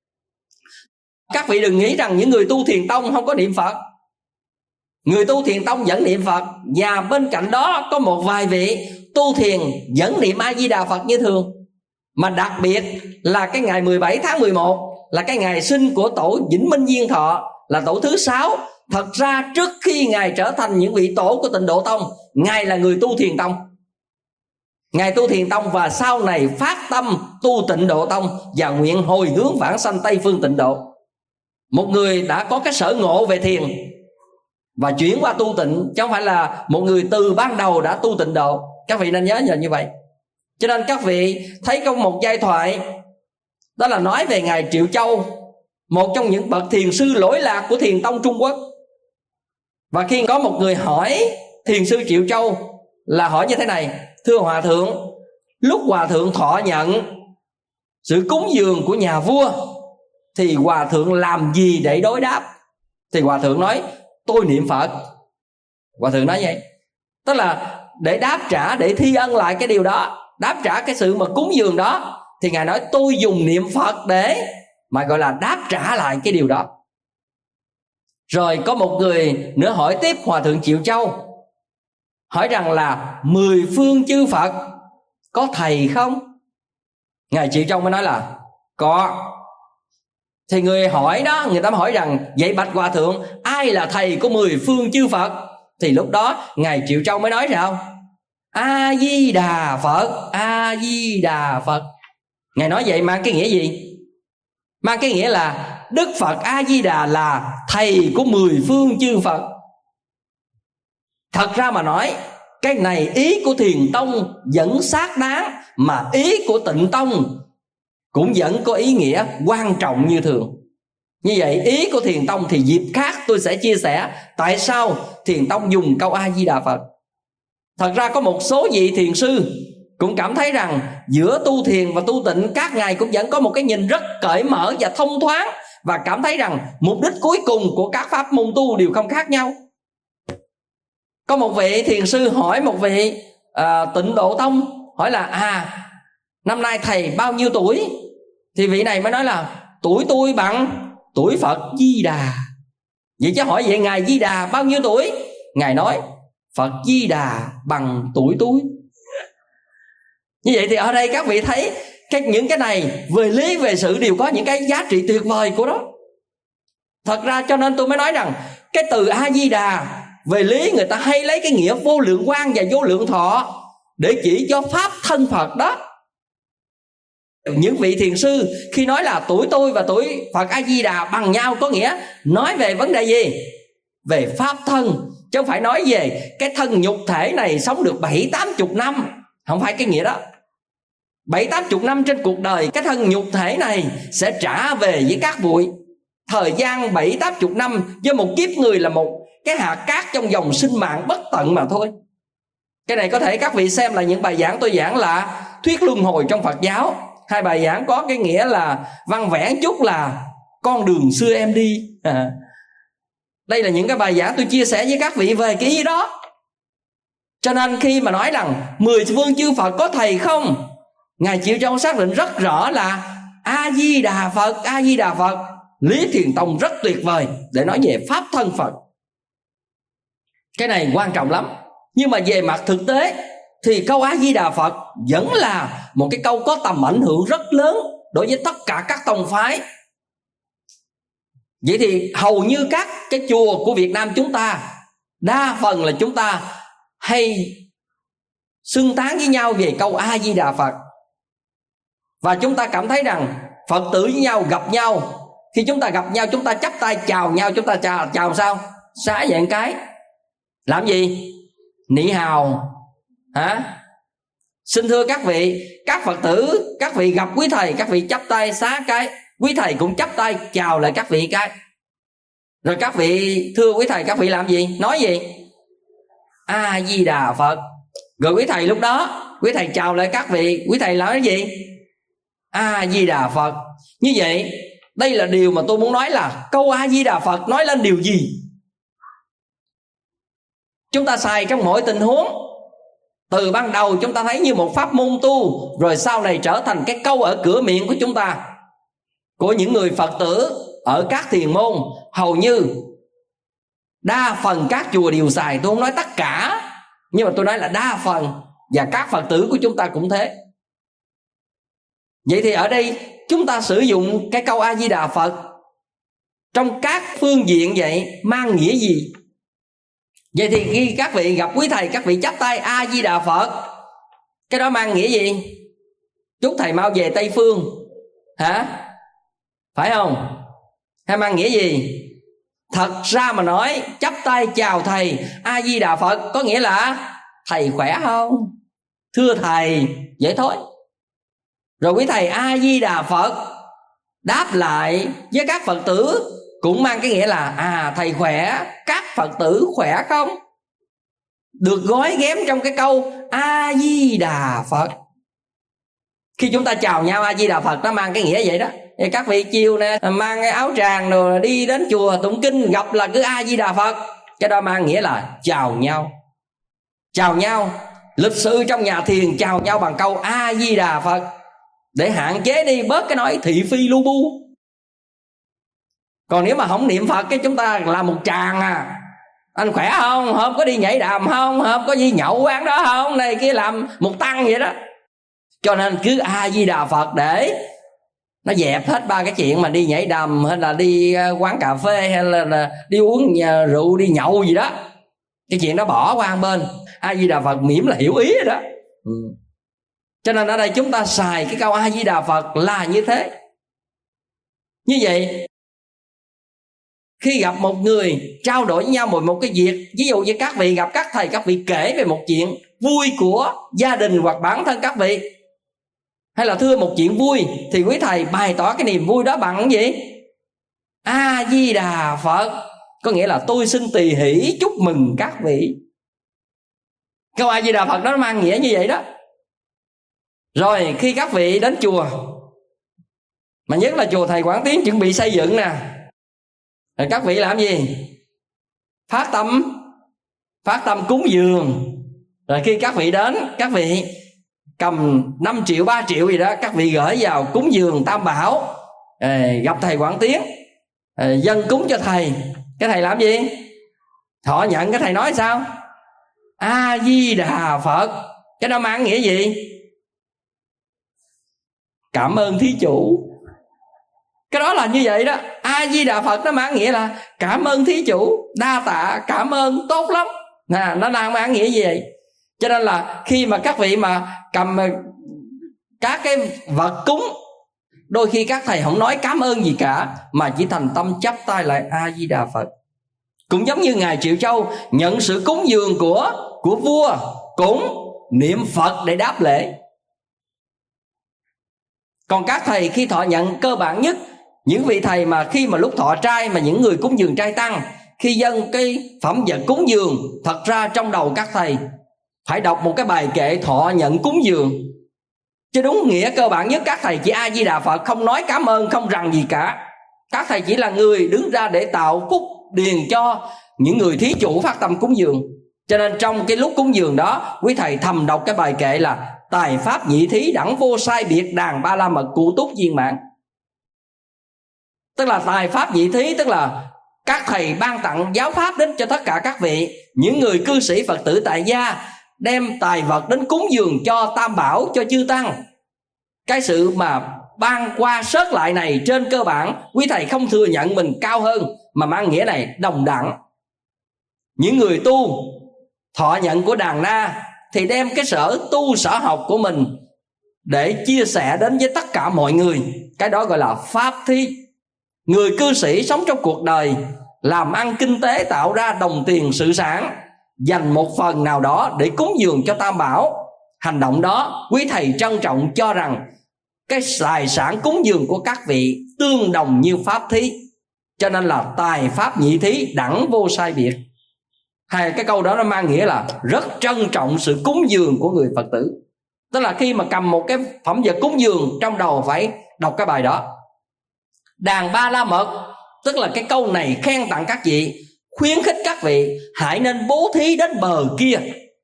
Các vị đừng nghĩ rằng những người tu thiền tông không có niệm Phật. Người tu thiền tông vẫn niệm Phật, và bên cạnh đó có một vài vị tu thiền vẫn niệm A Di Đà Phật như thường. Mà đặc biệt là cái ngày mười bảy tháng mười một là cái ngày sinh của tổ Vĩnh Minh Diên Thọ, là tổ thứ sáu. Thật ra trước khi Ngài trở thành những vị tổ của Tịnh Độ Tông, Ngài là người tu thiền tông. Ngài tu thiền tông và sau này phát tâm tu Tịnh Độ Tông và nguyện hồi hướng vãng sanh Tây Phương Tịnh Độ. Một người đã có cái sở ngộ về thiền và chuyển qua tu tịnh, chứ không phải là một người từ ban đầu đã tu Tịnh Độ. Các vị nên nhớ như vậy. Cho nên các vị thấy có một giai thoại, đó là nói về Ngài Triệu Châu, một trong những bậc thiền sư lỗi lạc của thiền tông Trung Quốc. Và khi có một người hỏi thiền sư Triệu Châu là hỏi như thế này: thưa hòa thượng, lúc hòa thượng thọ nhận sự cúng dường của nhà vua thì hòa thượng làm gì để đối đáp? Thì hòa thượng nói, tôi niệm Phật. Hòa thượng nói vậy, tức là để đáp trả, để thi ân lại cái điều đó, đáp trả cái sự mà cúng dường đó, thì Ngài nói tôi dùng niệm Phật để mà gọi là đáp trả lại cái điều đó. Rồi có một người nữa hỏi tiếp Hòa thượng Triệu Châu, hỏi rằng là mười phương chư Phật có thầy không? Ngài Triệu Châu mới nói là có. Thì người hỏi đó, người ta hỏi rằng vậy bạch hòa thượng, ai là thầy của mười phương chư Phật? Thì lúc đó Ngài Triệu Châu mới nói sao? A Di Đà Phật, A Di Đà Phật. Ngài nói vậy mang cái nghĩa gì? Mang cái nghĩa là Đức Phật A Di Đà là thầy của mười phương chư Phật. Thật ra mà nói, cái này ý của Thiền Tông vẫn xác đáng, mà ý của Tịnh Tông cũng vẫn có ý nghĩa quan trọng như thường. Như vậy ý của Thiền Tông thì dịp khác tôi sẽ chia sẻ tại sao Thiền Tông dùng câu A Di Đà Phật. Thật ra có một số vị thiền sư cũng cảm thấy rằng giữa tu thiền và tu tịnh các ngài cũng vẫn có một cái nhìn rất cởi mở và thông thoáng, và cảm thấy rằng mục đích cuối cùng của các pháp môn tu đều không khác nhau. Có một vị thiền sư hỏi một vị à, Tịnh Độ Tông, hỏi là à năm nay thầy bao nhiêu tuổi? Thì vị này mới nói là tuổi tôi bằng tuổi Phật Di Đà. Vậy chứ hỏi vậy Ngài Di Đà bao nhiêu tuổi? Ngài nói Phật Di Đà bằng tuổi tôi. Như vậy thì ở đây các vị thấy cái, những cái này về lý về sự đều có những cái giá trị tuyệt vời của nó. Thật ra cho nên tôi mới nói rằng cái từ A Di Đà về lý người ta hay lấy cái nghĩa vô lượng quang và vô lượng thọ để chỉ cho pháp thân Phật đó. Những vị thiền sư khi nói là tuổi tôi và tuổi Phật A Di Đà bằng nhau, có nghĩa nói về vấn đề gì? Về pháp thân, chứ không phải nói về cái thân nhục thể này sống được bảy tám chục năm. Không phải cái nghĩa đó. Bảy tám chục năm trên cuộc đời, cái thân nhục thể này sẽ trả về với các bụi. Thời gian bảy tám chục năm với một kiếp người là một cái hạt cát trong dòng sinh mạng bất tận mà thôi. Cái này có thể các vị xem là những bài giảng tôi giảng là thuyết luân hồi trong Phật giáo. Hai bài giảng có cái nghĩa là văn vẽ chút là con đường xưa em đi. à. Đây là những cái bài giảng tôi chia sẻ với các vị về cái ý đó. Cho nên khi mà nói rằng mười phương chư Phật có thầy không, Ngài Triệu Châu xác định rất rõ là A Di Đà Phật, A Di Đà Phật. Lý Thiền Tông rất tuyệt vời để nói về pháp thân Phật. Cái này quan trọng lắm. Nhưng mà về mặt thực tế thì câu A Di Đà Phật vẫn là một cái câu có tầm ảnh hưởng rất lớn đối với tất cả các tông phái. Vậy thì hầu như các cái chùa của Việt Nam chúng ta, đa phần là chúng ta hay xưng tán với nhau về câu A Di Đà Phật. Và chúng ta cảm thấy rằng Phật tử với nhau gặp nhau, khi chúng ta gặp nhau chúng ta chắp tay chào nhau, chúng ta chào, chào sao? Xá dạng cái. Làm gì? Nị hào hả? Xin thưa các vị, các Phật tử, các vị gặp quý thầy, các vị chắp tay xá cái, quý thầy cũng chắp tay chào lại các vị cái. Rồi các vị thưa quý thầy, các vị làm gì? Nói gì? A Di Đà Phật. Rồi quý thầy lúc đó, quý thầy chào lại các vị, quý thầy nói gì? A Di Đà Phật. Như vậy đây là điều mà tôi muốn nói là câu A Di Đà Phật nói lên điều gì? Chúng ta xài trong mọi tình huống. Từ ban đầu chúng ta thấy như một pháp môn tu, rồi sau này trở thành cái câu ở cửa miệng của chúng ta, của những người Phật tử ở các thiền môn. Hầu như đa phần các chùa đều xài. Tôi không nói tất cả, nhưng mà tôi nói là đa phần. Và các Phật tử của chúng ta cũng thế. Vậy thì ở đây chúng ta sử dụng cái câu A Di Đà Phật trong các phương diện vậy mang nghĩa gì? Vậy thì khi các vị gặp quý thầy, các vị chắp tay A Di Đà Phật, cái đó mang nghĩa gì? Chúc thầy mau về Tây Phương hả? Phải không? Hay mang nghĩa gì? Thật ra mà nói, chắp tay chào thầy A Di Đà Phật có nghĩa là thầy khỏe không? Thưa thầy, vậy thôi. Rồi quý thầy A Di Đà Phật đáp lại với các Phật tử cũng mang cái nghĩa là à thầy khỏe, các Phật tử khỏe không? được gói ghém trong cái câu A Di Đà Phật. Khi chúng ta chào nhau A Di Đà Phật, nó mang cái nghĩa vậy đó. Thì các vị chiều nè mang cái áo tràng rồi đi đến chùa tụng kinh, gặp là cứ A Di Đà Phật, cái đó mang nghĩa là chào nhau. Chào nhau lịch sự trong nhà thiền, chào nhau bằng câu A Di Đà Phật, để hạn chế đi bớt cái nói thị phi lu bu. Còn nếu mà không niệm Phật cái chúng ta làm một tràng à, anh khỏe không, hôm có đi nhảy đàm không, hôm có đi nhậu quán đó không, này kia, làm một tăng vậy đó. Cho nên cứ A Di Đà Phật để nó dẹp hết ba cái chuyện mà đi nhảy đàm hay là đi quán cà phê hay là đi uống nhà rượu, đi nhậu gì đó. Cái chuyện đó bỏ qua một bên, A Di Đà Phật mỉm là hiểu ý rồi đó. Ừ. Cho nên ở đây chúng ta xài cái câu A Di Đà Phật là như thế. Như vậy khi gặp một người trao đổi với nhau một, một cái việc, ví dụ như các vị gặp các thầy, các vị kể về một chuyện vui của gia đình hoặc bản thân các vị, hay là thưa một chuyện vui, thì quý thầy bày tỏ cái niềm vui đó bằng cái gì? A Di Đà Phật. Có nghĩa là tôi xin tỳ hỷ chúc mừng các vị. Câu A Di Đà Phật đó nó mang nghĩa như vậy đó. Rồi khi các vị đến chùa, mà nhất là chùa thầy Quảng Tiến chuẩn bị xây dựng nè, rồi các vị làm gì? Phát tâm, phát tâm cúng dường. Rồi khi các vị đến, các vị cầm năm triệu, ba triệu gì đó, các vị gửi vào cúng dường Tam Bảo. à, Gặp thầy Quảng Tiến, à, dâng cúng cho thầy. Cái thầy làm gì? Thọ nhận. Cái thầy nói sao? A Di Đà Phật. Cái đó mang nghĩa gì? Cảm ơn thí chủ. Cái đó là như vậy đó. A Di Đà Phật nó mang nghĩa là cảm ơn thí chủ, đa tạ, cảm ơn, tốt lắm. Nè, nó đang mang nghĩa gì vậy? Cho nên là khi mà các vị mà cầm các cái vật cúng, đôi khi các thầy không nói cảm ơn gì cả, mà chỉ thành tâm chắp tay lại A Di Đà Phật. Cũng giống như ngài Triệu Châu nhận sự cúng dường của của vua, cũng niệm Phật để đáp lễ. Còn các thầy khi thọ nhận, cơ bản nhất những vị thầy mà khi mà lúc thọ trai, mà những người cúng dường trai tăng, khi dâng cái phẩm vật cúng dường, thật ra trong đầu các thầy phải đọc một cái bài kệ thọ nhận cúng dường. Chứ đúng nghĩa cơ bản nhất các thầy chỉ A Di Đà Phật, không nói cảm ơn, không rằng gì cả. Các thầy chỉ là người đứng ra để tạo phúc điền cho những người thí chủ phát tâm cúng dường. Cho nên trong cái lúc cúng dường đó, quý thầy thầm đọc cái bài kệ là tài pháp nhị thí đẳng vô sai biệt, đàn ba la mật cụ túc viên mạng. Tức là tài pháp nhị thí, tức là các thầy ban tặng giáo pháp đến cho tất cả các vị, những người cư sĩ Phật tử tại gia, đem tài vật đến cúng dường cho Tam Bảo, cho chư tăng. Cái sự mà ban qua sớt lại này, trên cơ bản quý thầy không thừa nhận mình cao hơn, mà mang nghĩa này đồng đẳng. Những người tu thọ nhận của đàn na thì đem cái sở tu sở học của mình để chia sẻ đến với tất cả mọi người. Cái đó gọi là pháp thí. Người cư sĩ sống trong cuộc đời, làm ăn kinh tế, tạo ra đồng tiền sự sản, dành một phần nào đó để cúng dường cho Tam Bảo. Hành động đó quý thầy trân trọng, cho rằng cái tài sản cúng dường của các vị tương đồng như pháp thí. Cho nên là tài pháp nhị thí đẳng vô sai biệt. Hai cái câu đó nó mang nghĩa là rất trân trọng sự cúng dường của người Phật tử. Tức là khi mà cầm một cái phẩm vật cúng dường, trong đầu phải đọc cái bài đó. Đàn ba la mật, tức là cái câu này khen tặng các vị, khuyến khích các vị hãy nên bố thí đến bờ kia.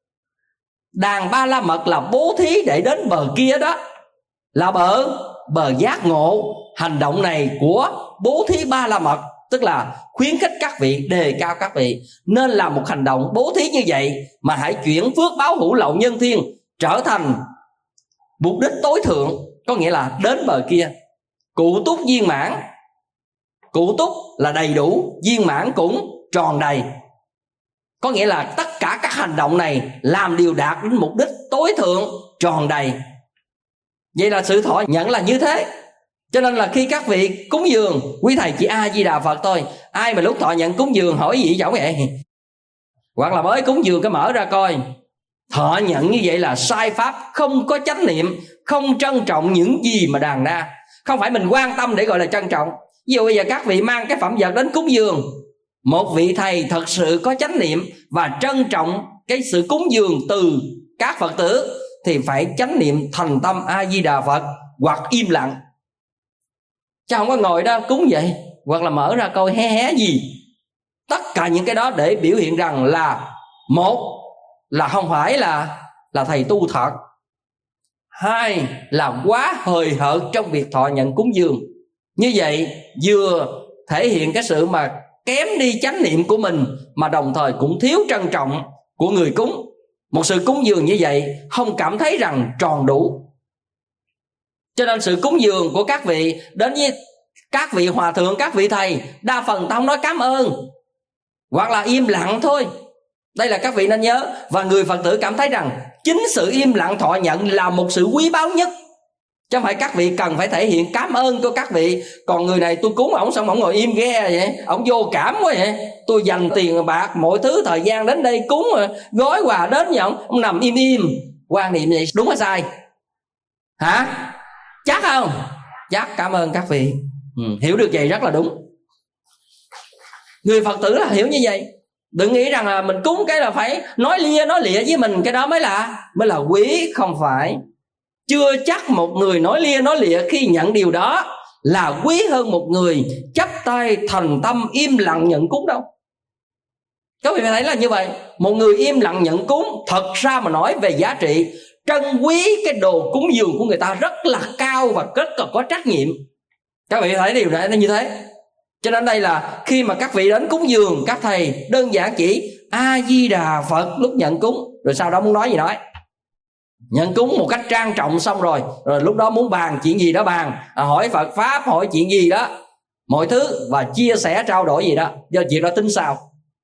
Đàn ba la mật là bố thí để đến bờ kia đó, là bờ bờ giác ngộ. Hành động này của bố thí ba la mật tức là khuyến khích các vị, đề cao các vị nên làm một hành động bố thí như vậy, mà hãy chuyển phước báo hữu lậu nhân thiên trở thành mục đích tối thượng, có nghĩa là đến bờ kia. Cụ túc viên mãn, cụ túc là đầy đủ, viên mãn cũng tròn đầy, có nghĩa là tất cả các hành động này làm điều đạt đến mục đích tối thượng, tròn đầy. Vậy là sự thọ nhận là như thế. Cho nên là khi các vị cúng dường, quý thầy chỉ A Di Đà Phật thôi. Ai mà lúc thọ nhận cúng dường hỏi gì chẳng vậy, hoặc là mới cúng dường cái mở ra coi, thọ nhận như vậy là sai pháp, không có chánh niệm, không trân trọng những gì mà đàn na. Không phải mình quan tâm để gọi là trân trọng. Ví dụ bây giờ các vị mang cái phẩm vật đến cúng dường, một vị thầy thật sự có chánh niệm và trân trọng cái sự cúng dường từ các Phật tử thì phải chánh niệm thành tâm A Di Đà Phật hoặc im lặng, chứ không có ngồi đó cúng vậy hoặc là mở ra coi hé hé gì. Tất cả những cái đó để biểu hiện rằng là một là không phải là là thầy tu thật, hai là quá hời hợt trong việc thọ nhận cúng dường. Như vậy vừa thể hiện cái sự mà kém đi chánh niệm của mình, mà đồng thời cũng thiếu trân trọng của người cúng. Một sự cúng dường như vậy không cảm thấy rằng tròn đủ. Cho nên sự cúng dường của các vị đến với các vị hòa thượng, các vị thầy, đa phần ta không nói cảm ơn hoặc là im lặng thôi. Đây là các vị nên nhớ. Và người Phật tử cảm thấy rằng chính sự im lặng thọ nhận là một sự quý báu nhất, chứ không phải các vị cần phải thể hiện cảm ơn của các vị. Còn người này tôi cúng ổng xong ổng ngồi im ghe vậy, ổng vô cảm quá vậy, tôi dành tiền bạc mọi thứ thời gian đến đây cúng gói quà đến với ổng, ổng nằm im im. Quan niệm vậy đúng hay sai? Hả? Chắc không? Chắc. Cảm ơn các vị. ừ, Hiểu được vậy rất là đúng. Người Phật tử là hiểu như vậy. Đừng nghĩ rằng là mình cúng cái là phải nói lia nói lịa với mình, cái đó mới là mới là quý. Không phải. Chưa chắc một người nói lia nói lịa khi nhận điều đó là quý hơn một người chắp tay thành tâm im lặng nhận cúng đâu. Các vị phải thấy là như vậy. Một người im lặng nhận cúng, thật ra mà nói về giá trị trân quý cái đồ cúng dường của người ta rất là cao và rất là có trách nhiệm. Các vị thấy điều này nó như thế. Cho nên đây là khi mà các vị đến cúng dường, các thầy đơn giản chỉ A Di Đà Phật lúc nhận cúng, rồi sau đó muốn nói gì nói. Nhận cúng một cách trang trọng xong rồi, rồi lúc đó muốn bàn chuyện gì đó bàn, à, hỏi Phật Pháp, hỏi chuyện gì đó, mọi thứ, và chia sẻ trao đổi gì đó, do chuyện đó tính sao.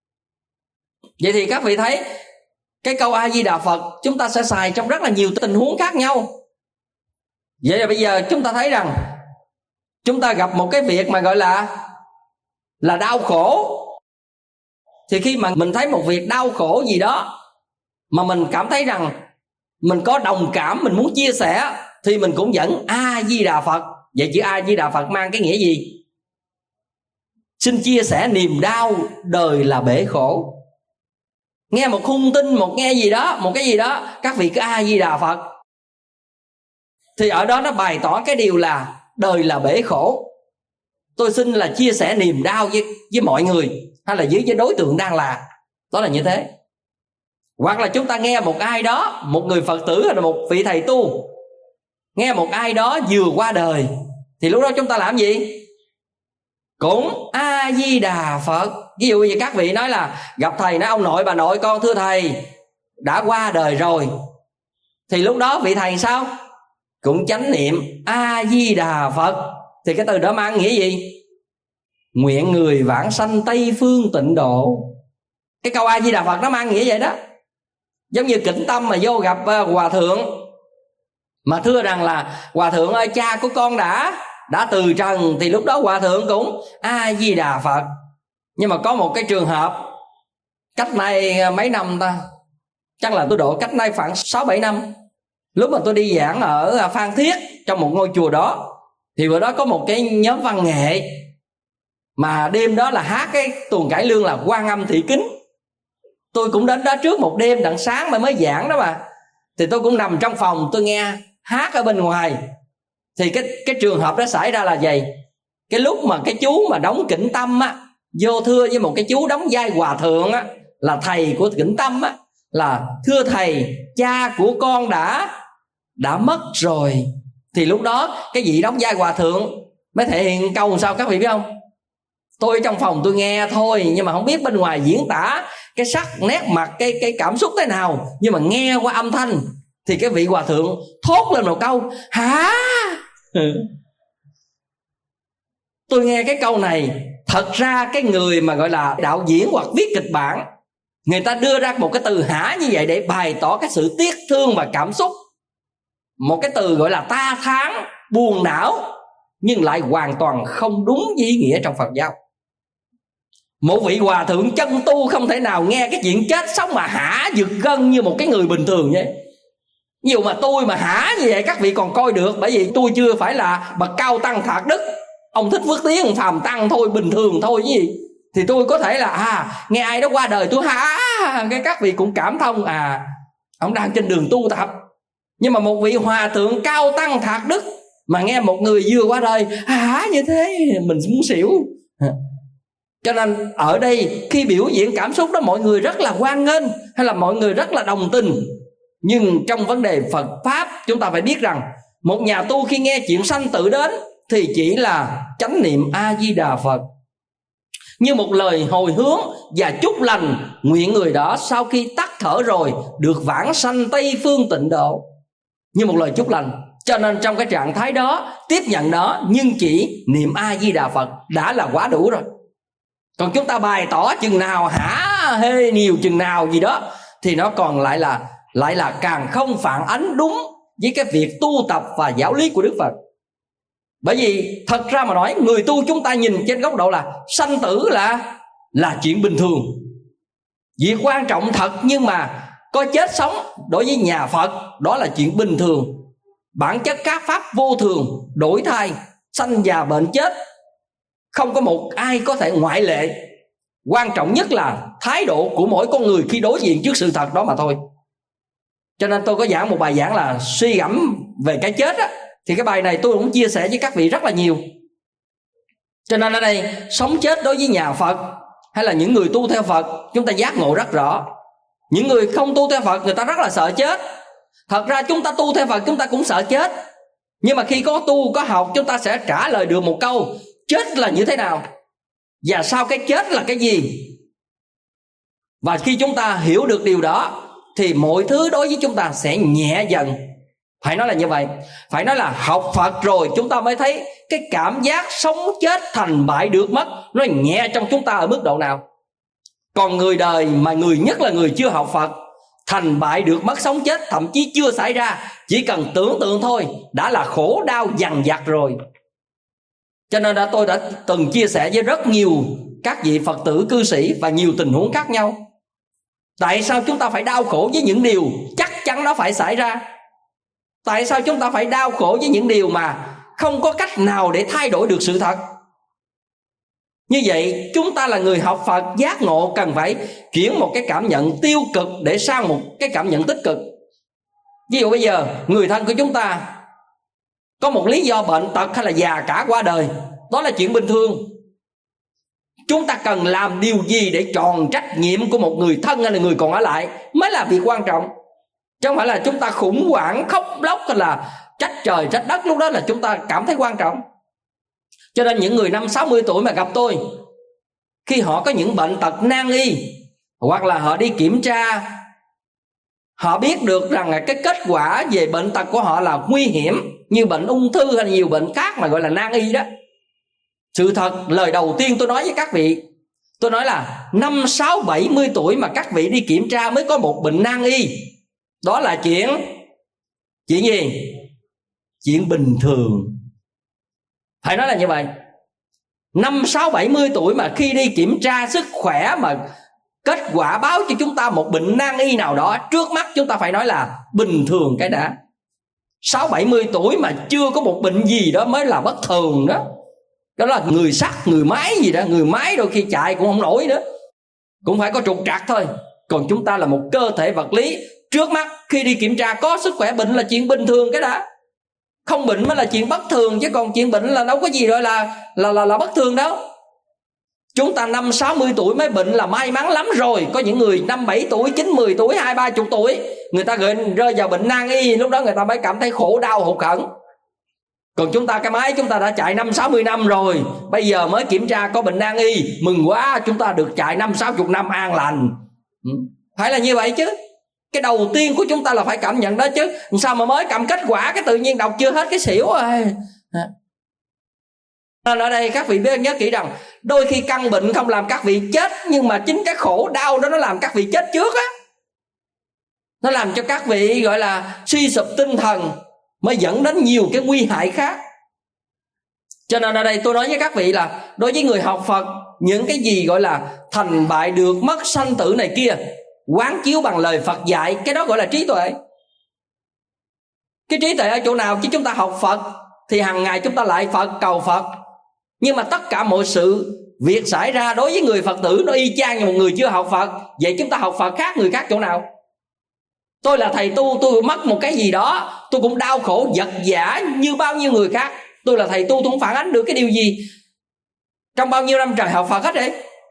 Vậy thì các vị thấy cái câu A Di Đà Phật chúng ta sẽ xài trong rất là nhiều tình huống khác nhau. Vậy là bây giờ chúng ta thấy rằng chúng ta gặp một cái việc mà gọi là là đau khổ, thì khi mà mình thấy một việc đau khổ gì đó mà mình cảm thấy rằng mình có đồng cảm, mình muốn chia sẻ, thì mình cũng dẫn A Di Đà Phật. Vậy chữ A Di Đà Phật mang cái nghĩa gì? Xin chia sẻ niềm đau, đời là bể khổ. Nghe một hung tin, một nghe gì đó, một cái gì đó, các vị cứ A Di Đà Phật, thì ở đó nó bày tỏ cái điều là đời là bể khổ. Tôi xin là chia sẻ niềm đau với, với mọi người, hay là với, với đối tượng đang là. Đó là như thế. Hoặc là chúng ta nghe một ai đó, một người Phật tử hay là một vị thầy tu, nghe một ai đó vừa qua đời, thì lúc đó chúng ta làm gì? Cũng A Di Đà Phật. Ví dụ như các vị nói là gặp thầy, nói ông nội bà nội con thưa thầy đã qua đời rồi, thì lúc đó vị thầy sao? Cũng chánh niệm A Di Đà Phật. Thì cái từ đó mang nghĩa gì? Nguyện người vãng sanh Tây phương tịnh độ. Cái câu A Di Đà Phật nó mang nghĩa vậy đó. Giống như Kỉnh Tâm mà vô gặp hòa thượng mà thưa rằng là hòa thượng ơi, cha của con đã đã từ trần, thì lúc đó hòa thượng cũng A Di Đà Phật. Nhưng mà có một cái trường hợp cách nay mấy năm ta, chắc là tôi độ cách nay khoảng sáu bảy năm, lúc mà tôi đi giảng ở Phan Thiết trong một ngôi chùa đó, thì bữa đó có một cái nhóm văn nghệ mà đêm đó là hát cái tuồng cải lương là Quan Âm Thị Kính. Tôi cũng đến đó trước một đêm, đặng sáng mà mới giảng đó mà, thì tôi cũng nằm trong phòng tôi nghe hát ở bên ngoài. Thì cái cái trường hợp đó xảy ra là vậy. Cái lúc mà cái chú mà đóng Kỉnh Tâm á vô thưa với một cái chú đóng vai hòa thượng á, là thầy của Kỉnh Tâm á, là thưa thầy, cha của con đã đã mất rồi. Thì lúc đó cái vị đóng vai hòa thượng mới thể hiện câu làm sao các vị biết không? Tôi trong phòng tôi nghe thôi, nhưng mà không biết bên ngoài diễn tả cái sắc nét mặt, cái cái cảm xúc thế nào, nhưng mà nghe qua âm thanh thì cái vị hòa thượng thốt lên một câu hả. Tôi nghe cái câu này, thật ra cái người mà gọi là đạo diễn hoặc viết kịch bản, người ta đưa ra một cái từ hả như vậy để bày tỏ cái sự tiếc thương và cảm xúc, một cái từ gọi là ta thán, buồn não, nhưng lại hoàn toàn không đúng với ý nghĩa trong Phật giáo. Một vị hòa thượng chân tu không thể nào nghe cái chuyện chết sống mà hả giật gân như một cái người bình thường vậy. Ví dụ mà tôi mà hả như vậy các vị còn coi được, bởi vì tôi chưa phải là bậc cao tăng thạc đức, ông Thích Phước Tiến phàm tăng thôi, bình thường thôi chứ gì. Thì tôi có thể là à nghe ai đó qua đời tôi hả cái các vị cũng cảm thông, à ông đang trên đường tu tập. Nhưng mà một vị hòa thượng cao tăng thạc đức mà nghe một người vừa qua đời hả như thế, mình muốn xỉu. Cho nên ở đây khi biểu diễn cảm xúc đó, mọi người rất là hoan nghênh hay là mọi người rất là đồng tình. Nhưng trong vấn đề Phật Pháp, chúng ta phải biết rằng một nhà tu khi nghe chuyện sanh tử đến thì chỉ là chánh niệm A-di-đà Phật, như một lời hồi hướng và chúc lành, nguyện người đó sau khi tắt thở rồi được vãng sanh Tây Phương Tịnh Độ, như một lời chúc lành. Cho nên trong cái trạng thái đó, tiếp nhận đó, nhưng chỉ niệm A-di-đà Phật đã là quá đủ rồi. Còn chúng ta bày tỏ chừng nào, hả hê nhiều chừng nào gì đó, thì nó còn lại là lại là càng không phản ánh đúng với cái việc tu tập và giáo lý của Đức Phật. Bởi vì thật ra mà nói, người tu chúng ta nhìn trên góc độ là sanh tử là là chuyện bình thường, việc quan trọng thật. Nhưng mà có chết sống đối với nhà Phật đó là chuyện bình thường. Bản chất các pháp vô thường, đổi thay, sanh già bệnh chết, không có một ai có thể ngoại lệ. Quan trọng nhất là thái độ của mỗi con người khi đối diện trước sự thật đó mà thôi. Cho nên tôi có giảng một bài giảng là suy gẫm về cái chết á, thì cái bài này tôi cũng chia sẻ với các vị rất là nhiều. Cho nên ở đây sống chết đối với nhà Phật hay là những người tu theo Phật, chúng ta giác ngộ rất rõ. Những người không tu theo Phật người ta rất là sợ chết. Thật ra chúng ta tu theo Phật chúng ta cũng sợ chết. Nhưng mà khi có tu có học, chúng ta sẽ trả lời được một câu: chết là như thế nào và sau cái chết là cái gì. Và khi chúng ta hiểu được điều đó thì mọi thứ đối với chúng ta sẽ nhẹ dần. Phải nói là như vậy. Phải nói là học Phật rồi chúng ta mới thấy cái cảm giác sống chết thành bại được mất nó nhẹ trong chúng ta ở mức độ nào. Còn người đời mà người nhất là người chưa học Phật, thành bại được mất sống chết thậm chí chưa xảy ra, chỉ cần tưởng tượng thôi đã là khổ đau dằn vặt rồi. Cho nên đã tôi đã từng chia sẻ với rất nhiều các vị Phật tử cư sĩ và nhiều tình huống khác nhau. Tại sao chúng ta phải đau khổ với những điều chắc chắn nó phải xảy ra? Tại sao chúng ta phải đau khổ với những điều mà không có cách nào để thay đổi được sự thật? Như vậy chúng ta là người học Phật giác ngộ cần phải chuyển một cái cảm nhận tiêu cực để sang một cái cảm nhận tích cực. Ví dụ bây giờ người thân của chúng ta có một lý do bệnh tật hay là già cả qua đời, đó là chuyện bình thường. Chúng ta cần làm điều gì để tròn trách nhiệm của một người thân hay là người còn ở lại mới là việc quan trọng. Chứ không phải là chúng ta khủng hoảng, khóc lóc hay là trách trời trách đất, lúc đó là chúng ta cảm thấy quan trọng. Cho nên những người năm sáu mươi tuổi mà gặp tôi, khi họ có những bệnh tật nan y, hoặc là họ đi kiểm tra, họ biết được rằng là cái kết quả về bệnh tật của họ là nguy hiểm, như bệnh ung thư hay là nhiều bệnh khác mà gọi là nan y đó. Sự thật, lời đầu tiên tôi nói với các vị, tôi nói là năm sáu bảy mươi tuổi mà các vị đi kiểm tra mới có một bệnh nan y, đó là chuyện Chuyện gì? Chuyện bình thường. Phải nói là như vậy. Năm sáu bảy mươi tuổi mà khi đi kiểm tra sức khỏe mà kết quả báo cho chúng ta một bệnh nan y nào đó, trước mắt chúng ta phải nói là bình thường cái đã. Sáu bảy mươi tuổi mà chưa có một bệnh gì đó mới là bất thường đó. Đó là người sắt, người máy gì đó. Người máy đôi khi chạy cũng không nổi nữa, cũng phải có trục trặc thôi. Còn chúng ta là một cơ thể vật lý, trước mắt khi đi kiểm tra có sức khỏe, bệnh là chuyện bình thường cái đã. Không bệnh mới là chuyện bất thường, chứ còn chuyện bệnh là đâu có gì gọi là là là, là bất thường đâu. Chúng ta năm sáu mươi tuổi mới bệnh là may mắn lắm rồi. Có những người năm bảy tuổi, chín mười tuổi, hai ba chục tuổi, người ta rơi vào bệnh nan y, lúc đó người ta mới cảm thấy khổ đau hụt hẫng. Còn chúng ta cái máy chúng ta đã chạy năm sáu mươi năm rồi, bây giờ mới kiểm tra có bệnh nan y, mừng quá, chúng ta được chạy năm sáu chục năm an lành. Phải là như vậy chứ. Cái đầu tiên của chúng ta là phải cảm nhận đó chứ. Sao mà mới cầm kết quả cái tự nhiên đọc chưa hết cái xỉu rồi. Nên ở đây các vị biết nhớ kỹ rằng đôi khi căn bệnh không làm các vị chết, nhưng mà chính cái khổ đau đó nó làm các vị chết trước á. Nó làm cho các vị gọi là suy sụp tinh thần, mới dẫn đến nhiều cái nguy hại khác. Cho nên ở đây tôi nói với các vị là đối với người học Phật, những cái gì gọi là thành bại được mất sanh tử này kia, quán chiếu bằng lời Phật dạy, cái đó gọi là trí tuệ. Cái trí tuệ ở chỗ nào? Chứ chúng ta học Phật thì hàng ngày chúng ta lại Phật, cầu Phật, nhưng mà tất cả mọi sự việc xảy ra đối với người Phật tử nó y chang như một người chưa học Phật. Vậy chúng ta học Phật khác người khác chỗ nào? Tôi là thầy tu, tôi mất một cái gì đó, tôi cũng đau khổ vật vã như bao nhiêu người khác. Tôi là thầy tu, tôi không phản ánh được cái điều gì trong bao nhiêu năm trời học Phật hết đấy.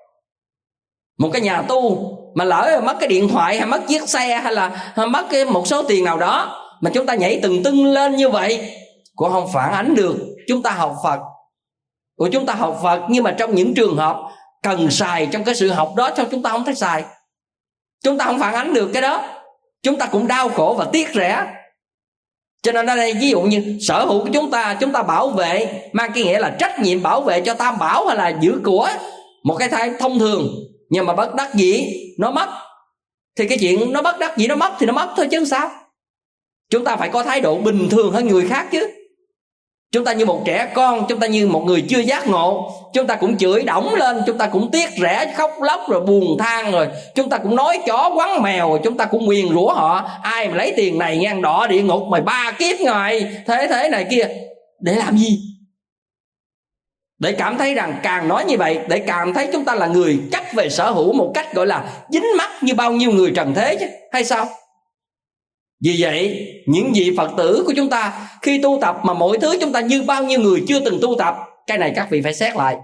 Một cái nhà tu mà lỡ mất cái điện thoại hay mất chiếc xe hay là mất cái một số tiền nào đó mà chúng ta nhảy từng tưng lên như vậy cũng không phản ánh được chúng ta học Phật. Của chúng ta học Phật, nhưng mà trong những trường hợp cần xài trong cái sự học đó, cho chúng ta không thấy xài, chúng ta không phản ánh được cái đó, chúng ta cũng đau khổ và tiếc rẻ. Cho nên ở đây ví dụ như sở hữu của chúng ta, chúng ta bảo vệ, mang cái nghĩa là trách nhiệm bảo vệ cho tam bảo hay là giữ của một cái thái thông thường, nhưng mà bất đắc dĩ nó mất, thì cái chuyện nó bất đắc dĩ nó mất thì nó mất thôi chứ sao. Chúng ta phải có thái độ bình thường hơn người khác chứ. Chúng ta như một trẻ con, chúng ta như một người chưa giác ngộ, chúng ta cũng chửi đổng lên, chúng ta cũng tiếc rẻ, khóc lóc rồi buồn than, rồi chúng ta cũng nói chó quắn mèo, rồi chúng ta cũng nguyền rủa họ. Ai mà lấy tiền này ngang đỏ địa ngục mày ba kiếp ngày thế thế này kia. Để làm gì? Để cảm thấy rằng càng nói như vậy, để cảm thấy chúng ta là người chấp về sở hữu một cách gọi là dính mắc như bao nhiêu người trần thế chứ, hay sao? Vì vậy những vị Phật tử của chúng ta khi tu tập mà mọi thứ chúng ta như bao nhiêu người chưa từng tu tập, cái này các vị phải xét lại.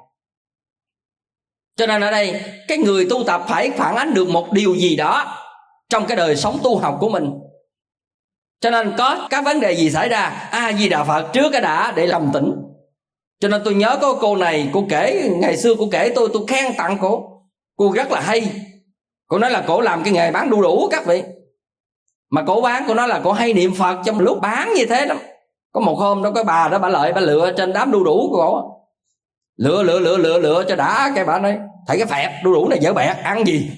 Cho nên ở đây cái người tu tập phải phản ánh được một điều gì đó trong cái đời sống tu học của mình. Cho nên có các vấn đề gì xảy ra, A Di Đà Phật trước cái đã để lòng tỉnh. Cho nên tôi nhớ có cô này, cô kể ngày xưa cô kể tôi, tôi khen tặng cô. Cô rất là hay. Cô nói là cô làm cái nghề bán đu đủ các vị. Mà cổ bán, cô nói là cô hay niệm Phật trong lúc bán như thế lắm. Có một hôm đó cái bà đó bà lợi bà lựa trên đám đu đủ của cổ, lựa lựa lựa lựa lựa cho đã, cái bà nói thầy cái phẹt đu đủ này dở bẹt ăn gì.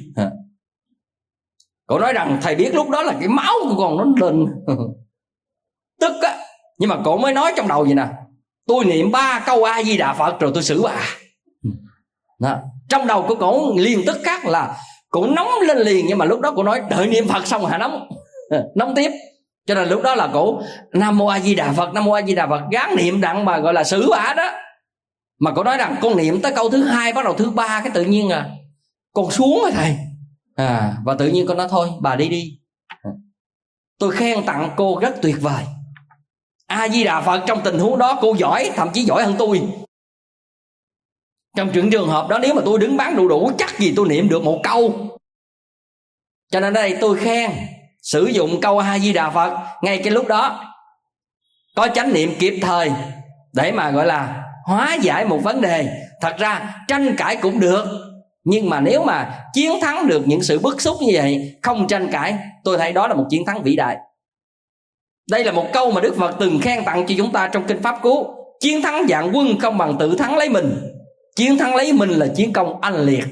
Cổ nói rằng thầy biết lúc đó là cái máu của con nó lên tức á. Nhưng mà cổ mới nói trong đầu vậy nè, tôi niệm ba câu A Di Đà Phật rồi tôi xử bà đó. Trong đầu của cổ liền tức khắc là cổ nóng lên liền. Nhưng mà lúc đó cổ nói đợi niệm Phật xong hả nóng nóng tiếp. Cho nên lúc đó là cổ Nam Mô A Di Đà Phật, Nam Mô A Di Đà Phật gán niệm đặng mà gọi là xử bả đó. Mà cổ nói rằng con niệm tới câu thứ hai, bắt đầu thứ ba cái tự nhiên à con xuống rồi thầy à, và tự nhiên con nói thôi bà đi đi. Tôi khen tặng cô rất tuyệt vời. A Di Đà Phật trong tình huống đó cô giỏi, thậm chí giỏi hơn tôi. Trong trường trường hợp đó nếu mà tôi đứng bán đủ đủ chắc gì tôi niệm được một câu. Cho nên đây tôi khen sử dụng câu A Di Đà Phật ngay cái lúc đó, có chánh niệm kịp thời để mà gọi là hóa giải một vấn đề. Thật ra tranh cãi cũng được, nhưng mà nếu mà chiến thắng được những sự bức xúc như vậy, không tranh cãi, tôi thấy đó là một chiến thắng vĩ đại. Đây là một câu mà Đức Phật từng khen tặng cho chúng ta trong Kinh Pháp Cú: chiến thắng vạn quân không bằng tự thắng lấy mình. Chiến thắng lấy mình là chiến công anh liệt.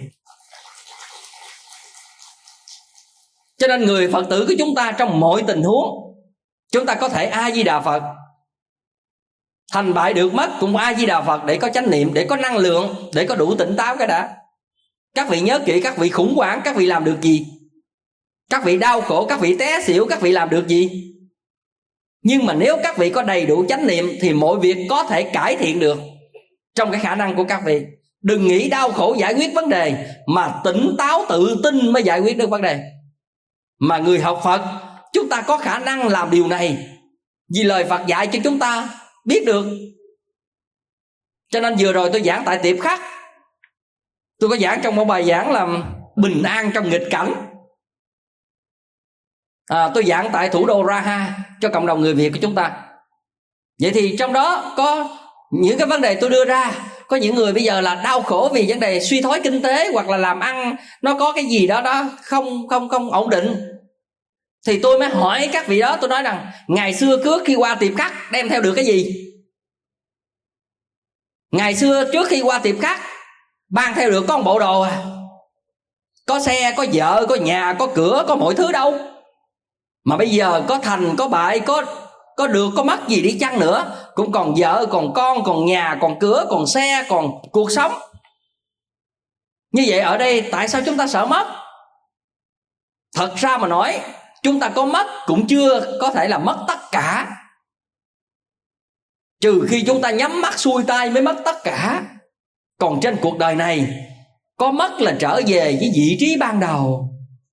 Cho nên người Phật tử của chúng ta trong mọi tình huống, chúng ta có thể A Di Đà Phật, thành bại được mất cũng A Di Đà Phật để có chánh niệm, để có năng lượng, để có đủ tỉnh táo cái đã. Các vị nhớ kỹ, các vị khủng hoảng các vị làm được gì? Các vị đau khổ, các vị té xỉu, các vị làm được gì? Nhưng mà nếu các vị có đầy đủ chánh niệm thì mọi việc có thể cải thiện được trong cái khả năng của các vị. Đừng nghĩ đau khổ giải quyết vấn đề, mà tỉnh táo tự tin mới giải quyết được vấn đề. Mà người học Phật, chúng ta có khả năng làm điều này vì lời Phật dạy cho chúng ta biết được. Cho nên vừa rồi tôi giảng tại Tiệp Khắc, tôi có giảng trong một bài giảng là bình an trong nghịch cảnh. à, Tôi giảng tại thủ đô Raha cho cộng đồng người Việt của chúng ta. Vậy thì trong đó có những cái vấn đề tôi đưa ra. Có những người bây giờ là đau khổ vì vấn đề suy thoái kinh tế, hoặc là làm ăn nó có cái gì đó đó không không không ổn định. Thì tôi mới hỏi các vị đó, tôi nói rằng ngày xưa trước khi qua Tiệp Khắc đem theo được cái gì? Ngày xưa trước khi qua Tiệp Khắc mang theo được có một bộ đồ à? Có xe, có vợ, có nhà, có cửa, có mọi thứ đâu. Mà bây giờ có thành, có bại, có có được, có mất gì đi chăng nữa, cũng còn vợ, còn con, còn nhà, còn cửa, còn xe, còn cuộc sống. Như vậy ở đây tại sao chúng ta sợ mất? Thật ra mà nói, chúng ta có mất cũng chưa có thể là mất tất cả, trừ khi chúng ta nhắm mắt xuôi tay mới mất tất cả. Còn trên cuộc đời này, có mất là trở về với vị trí ban đầu.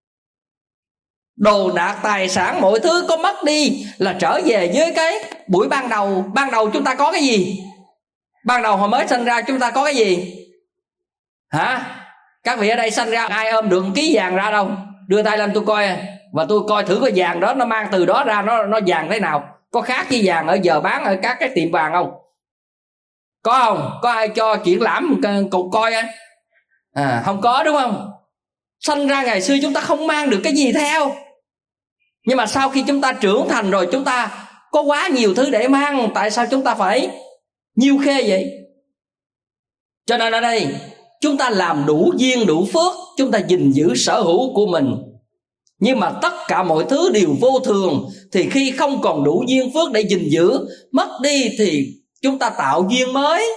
Đồ đạc tài sản mọi thứ có mất đi là trở về với cái buổi ban đầu. Ban đầu chúng ta có cái gì? Ban đầu hồi mới sinh ra chúng ta có cái gì? Hả? Các vị ở đây sinh ra ai ôm được một ký vàng ra đâu? Đưa tay lên tôi coi, và tôi coi thử cái vàng đó nó mang từ đó ra nó nó vàng thế nào. Có khác với vàng ở giờ bán ở các cái tiệm vàng không? Có không? Có ai cho triển lãm cục coi á? À, không có đúng không? Sinh ra ngày xưa chúng ta không mang được cái gì theo. Nhưng mà sau khi chúng ta trưởng thành rồi, chúng ta có quá nhiều thứ để mang. Tại sao chúng ta phải nhiêu khê vậy? Cho nên ở đây chúng ta làm đủ duyên đủ phước, chúng ta gìn giữ sở hữu của mình. Nhưng mà tất cả mọi thứ đều vô thường, thì khi không còn đủ duyên phước để gìn giữ, mất đi thì chúng ta tạo duyên mới.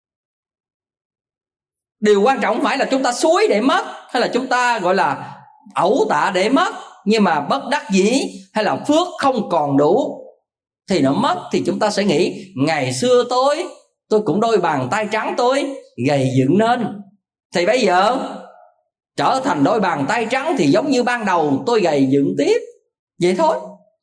Điều quan trọng không phải là chúng ta xúi để mất, hay là chúng ta gọi là ẩu tạ để mất. Nhưng mà bất đắc dĩ hay là phước không còn đủ thì nó mất. Thì chúng ta sẽ nghĩ ngày xưa tôi Tôi cũng đôi bàn tay trắng tôi gầy dựng nên, thì bây giờ trở thành đôi bàn tay trắng thì giống như ban đầu tôi gầy dựng tiếp. Vậy thôi.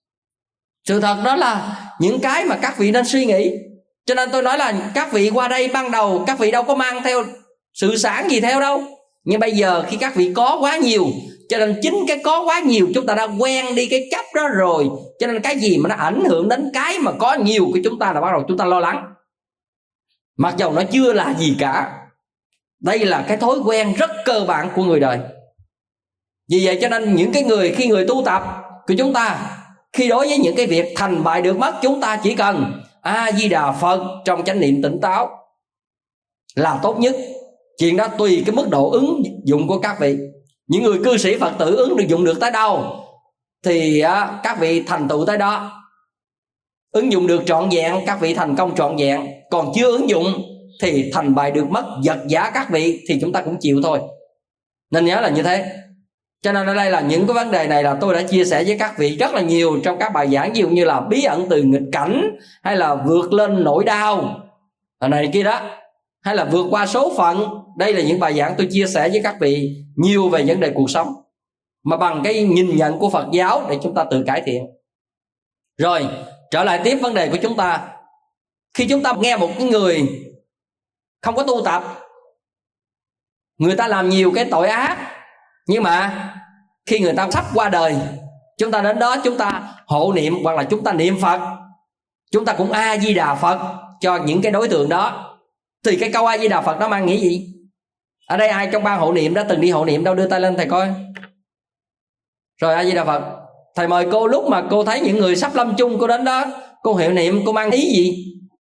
Sự thật đó là những cái mà các vị nên suy nghĩ. Cho nên tôi nói là các vị qua đây ban đầu các vị đâu có mang theo sự sản gì theo đâu. Nhưng bây giờ khi các vị có quá nhiều, cho nên chính cái có quá nhiều chúng ta đã quen đi cái chấp đó rồi. Cho nên cái gì mà nó ảnh hưởng đến cái mà có nhiều của chúng ta là bắt đầu chúng ta lo lắng, mặc dầu nó chưa là gì cả. Đây là cái thói quen rất cơ bản của người đời. Vì vậy cho nên những cái người khi người tu tập của chúng ta, khi đối với những cái việc thành bại được mất, chúng ta chỉ cần A Di Đà Phật trong chánh niệm tỉnh táo là tốt nhất. Chuyện đó tùy cái mức độ ứng dụng của các vị. Những người cư sĩ Phật tử ứng được dụng được tới đâu thì à, các vị thành tựu tới đó. Ứng dụng được trọn vẹn, các vị thành công trọn vẹn. Còn chưa ứng dụng thì thành bại được mất giật giá các vị, thì chúng ta cũng chịu thôi. Nên nhớ là như thế. Cho nên ở đây là những cái vấn đề này là tôi đã chia sẻ với các vị rất là nhiều trong các bài giảng, ví dụ như là bí ẩn từ nghịch cảnh, hay là vượt lên nỗi đau này kia đó, hay là vượt qua số phận. Đây là những bài giảng tôi chia sẻ với các vị nhiều về vấn đề cuộc sống, mà bằng cái nhìn nhận của Phật giáo để chúng ta tự cải thiện. Rồi trở lại tiếp vấn đề của chúng ta. Khi chúng ta nghe một cái người không có tu tập, người ta làm nhiều cái tội ác, nhưng mà khi người ta sắp qua đời, chúng ta đến đó chúng ta hộ niệm hoặc là chúng ta niệm Phật, chúng ta cũng A Di Đà Phật cho những cái đối tượng đó. Thì cái câu A Di Đà Phật đó mang nghĩa gì? Ở đây ai trong ban hộ niệm đã từng đi hộ niệm đâu? Đưa tay lên thầy coi. Rồi A Di Đà Phật. Thầy mời cô, lúc mà cô thấy những người sắp lâm chung, cô đến đó cô hiệu niệm, cô mang ý gì?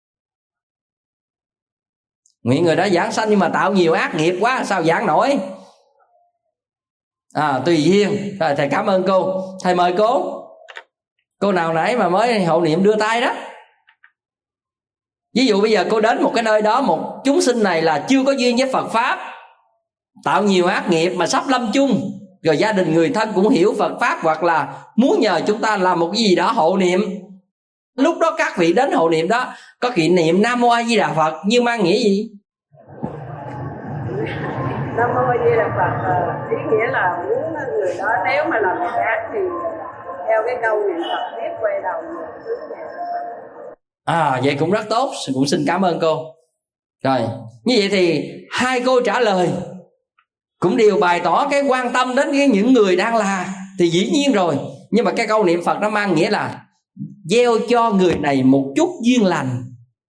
Nguyện người đó giảng sanh nhưng mà tạo nhiều ác nghiệp quá, sao giảng nổi? À tùy duyên. Rồi thầy cảm ơn cô. Thầy mời cô. Cô nào nãy mà mới hộ niệm đưa tay đó. Ví dụ bây giờ cô đến một cái nơi đó, một chúng sinh này là chưa có duyên với Phật Pháp, tạo nhiều ác nghiệp mà sắp lâm chung, rồi gia đình người thân cũng hiểu Phật Pháp, hoặc là muốn nhờ chúng ta làm một cái gì đó hộ niệm. Lúc đó các vị đến hộ niệm đó có kỷ niệm Nam Mô A Di Đà Phật, nhưng mang nghĩa gì? Nam Mô A Di Đà Phật ý nghĩa là muốn người đó nếu mà làm việc ác thì theo cái câu niệm Phật tiếp quay đầu hướng về. À vậy cũng rất tốt, cũng xin cảm ơn cô. Rồi như vậy thì hai cô trả lời cũng đều bày tỏ cái quan tâm đến cái những người đang là, thì dĩ nhiên rồi. Nhưng mà cái câu niệm Phật nó mang nghĩa là gieo cho người này một chút duyên lành.